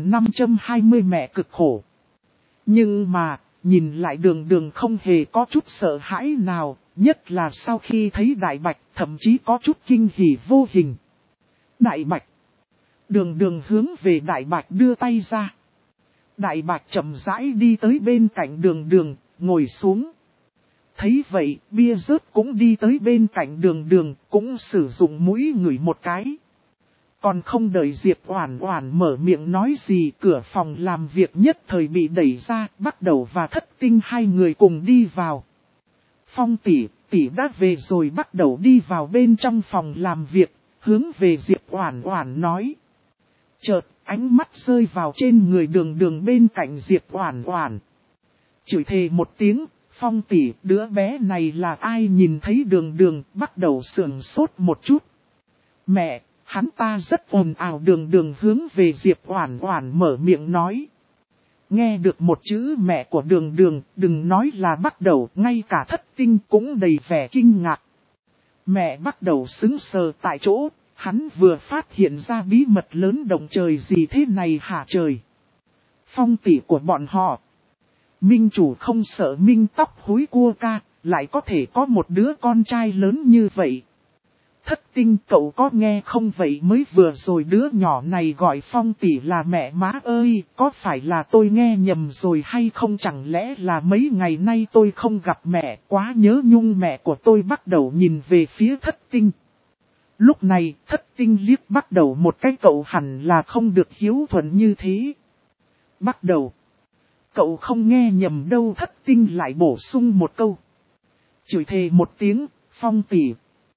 1520 mẹ cực khổ. Nhưng mà, nhìn lại Đường Đường không hề có chút sợ hãi nào, nhất là sau khi thấy Đại Bạch thậm chí có chút kinh hỉ vô hình. Đại Bạch. Đường Đường hướng về Đại Bạch đưa tay ra. Đại Bạch chậm rãi đi tới bên cạnh Đường Đường, ngồi xuống. Thấy vậy, bia rớt cũng đi tới bên cạnh Đường Đường, cũng sử dụng mũi ngửi một cái. Còn không đợi Diệp Oản Oản mở miệng nói gì, cửa phòng làm việc nhất thời bị đẩy ra, Bắc Đầu và Thất Tinh hai người cùng đi vào. Phong tỷ đã về rồi. Bắc Đầu đi vào bên trong phòng làm việc, hướng về Diệp Oản Oản nói. Chợt, ánh mắt rơi vào trên người Đường Đường bên cạnh Diệp Oản Oản. Chửi thề một tiếng, Phong tỷ, đứa bé này là ai? Nhìn thấy Đường Đường, Bắc Đầu sững sốt một chút. Mẹ, hắn ta rất ồn ào. Đường Đường hướng về Diệp Oản Oản mở miệng nói. Nghe được một chữ mẹ của Đường Đường, đừng nói là Bắc Đầu, ngay cả Thất Tinh cũng đầy vẻ kinh ngạc. Mẹ Bắc Đầu sững sờ tại chỗ, hắn vừa phát hiện ra bí mật lớn động trời gì thế này hả trời. Phong tỷ của bọn họ. Minh chủ không sợ Minh tóc húi cua ca, lại có thể có một đứa con trai lớn như vậy. Thất Tinh, cậu có nghe không? Vậy mới vừa rồi đứa nhỏ này gọi Phong tỷ là mẹ. Má ơi, có phải là tôi nghe nhầm rồi hay không? Chẳng lẽ là mấy ngày nay tôi không gặp mẹ, quá nhớ nhung mẹ của tôi. Bắt đầu nhìn về phía Thất Tinh. Lúc này, Thất Tinh liếc Bắt Đầu một cái, cậu hẳn là không được hiếu thuận như thế. Bắt Đầu, cậu không nghe nhầm đâu. Thất Tinh lại bổ sung một câu. Chửi thề một tiếng, Phong tỷ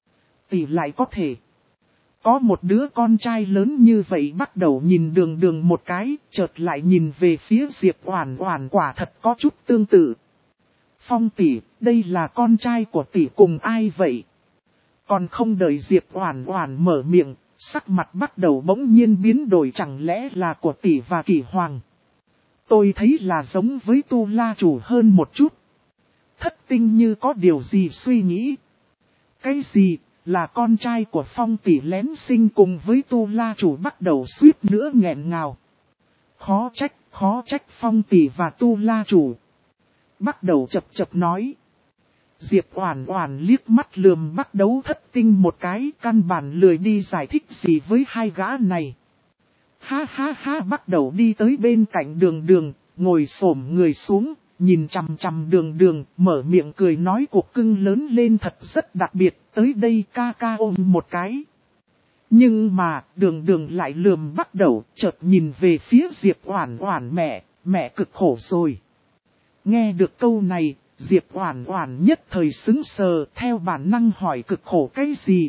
lại có thể có một đứa con trai lớn như vậy. Bắt Đầu nhìn Đường Đường một cái, chợt lại nhìn về phía Diệp Oản Oản, quả thật có chút tương tự. Phong tỷ, đây là con trai của tỷ cùng ai vậy? Còn không đợi Diệp Oản Oản mở miệng, sắc mặt Bắt Đầu bỗng nhiên biến đổi. Chẳng lẽ là của tỷ và Kỷ Hoàng? Tôi thấy là giống với Tu La Chủ hơn một chút. Thất Tinh như có điều gì suy nghĩ. Cái gì? Là con trai của Phong tỷ lén sinh cùng với Tu La Chủ? Bắt Đầu suýt nữa nghẹn ngào. Khó trách Phong tỷ và Tu La Chủ. Bắt Đầu chập nói. Diệp Oản Oản liếc mắt lườm Bắt Đầu Thất Tinh một cái, căn bản lười đi giải thích gì với hai gã này. Ha ha ha. Bắt Đầu đi tới bên cạnh Đường Đường, ngồi xổm người xuống, nhìn chằm chằm Đường Đường, mở miệng cười nói cuộc cưng lớn lên thật rất đặc biệt, tới đây ca ca ôm một cái. Nhưng mà, Đường Đường lại lườm Bắt Đầu, chợt nhìn về phía Diệp Oản Oản. Mẹ cực khổ rồi. Nghe được câu này, Diệp Oản Oản nhất thời sững sờ, theo bản năng hỏi cực khổ cái gì?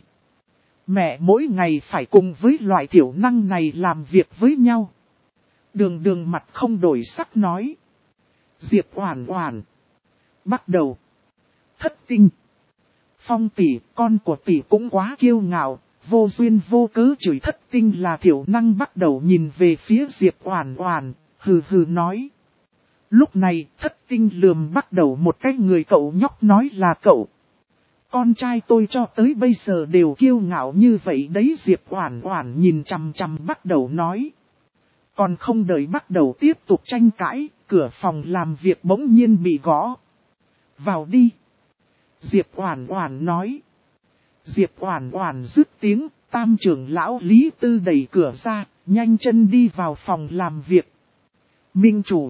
Mẹ mỗi ngày phải cùng với loại thiểu năng này làm việc với nhau. Đường Đường mặt không đổi sắc nói. Diệp Oản Oản, Bắt Đầu, Thất Tinh, Phong tỷ, con của tỷ cũng quá kiêu ngạo, vô duyên vô cớ chửi Thất Tinh là thiểu năng. Bắt Đầu nhìn về phía Diệp Oản Oản, hừ hừ nói. Lúc này, Thất Tinh lườm Bắt Đầu một cái, người cậu nhóc nói là cậu. Con trai tôi cho tới bây giờ đều kiêu ngạo như vậy đấy. Diệp Oản Oản nhìn chằm chằm Bắt Đầu nói. Còn không đợi Bắt Đầu tiếp tục tranh cãi, cửa phòng làm việc bỗng nhiên bị gõ. Vào đi. Diệp Oản Oản nói. Diệp Oản Oản dứt tiếng, Tam trưởng lão Lý Tư đẩy cửa ra, nhanh chân đi vào phòng làm việc. Minh chủ.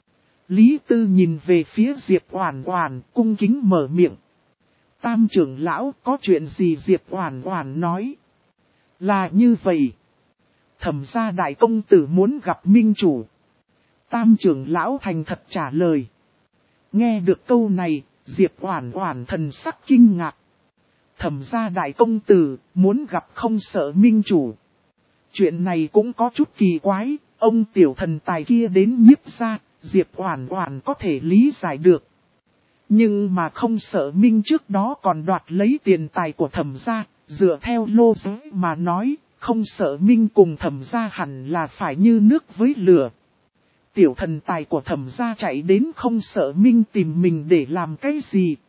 Lý Tư nhìn về phía Diệp Oản Oản, cung kính mở miệng. Tam trưởng lão, có chuyện gì? Diệp Oản Oản nói. Là như vậy. Thẩm gia đại công tử muốn gặp minh chủ. Tam trưởng lão thành thật trả lời. Nghe được câu này, Diệp Oản Oản thần sắc kinh ngạc. Thẩm gia đại công tử muốn gặp không sợ minh chủ. Chuyện này cũng có chút kỳ quái, ông tiểu thần tài kia đến Nhiếp gia, Diệp Oản Oản có thể lý giải được. Nhưng mà không sợ minh trước đó còn đoạt lấy tiền tài của Thẩm gia, dựa theo lô giới mà nói, không sợ minh cùng Thẩm gia hẳn là phải như nước với lửa. Tiểu thần tài của Thẩm gia chạy đến không sợ minh tìm mình để làm cái gì?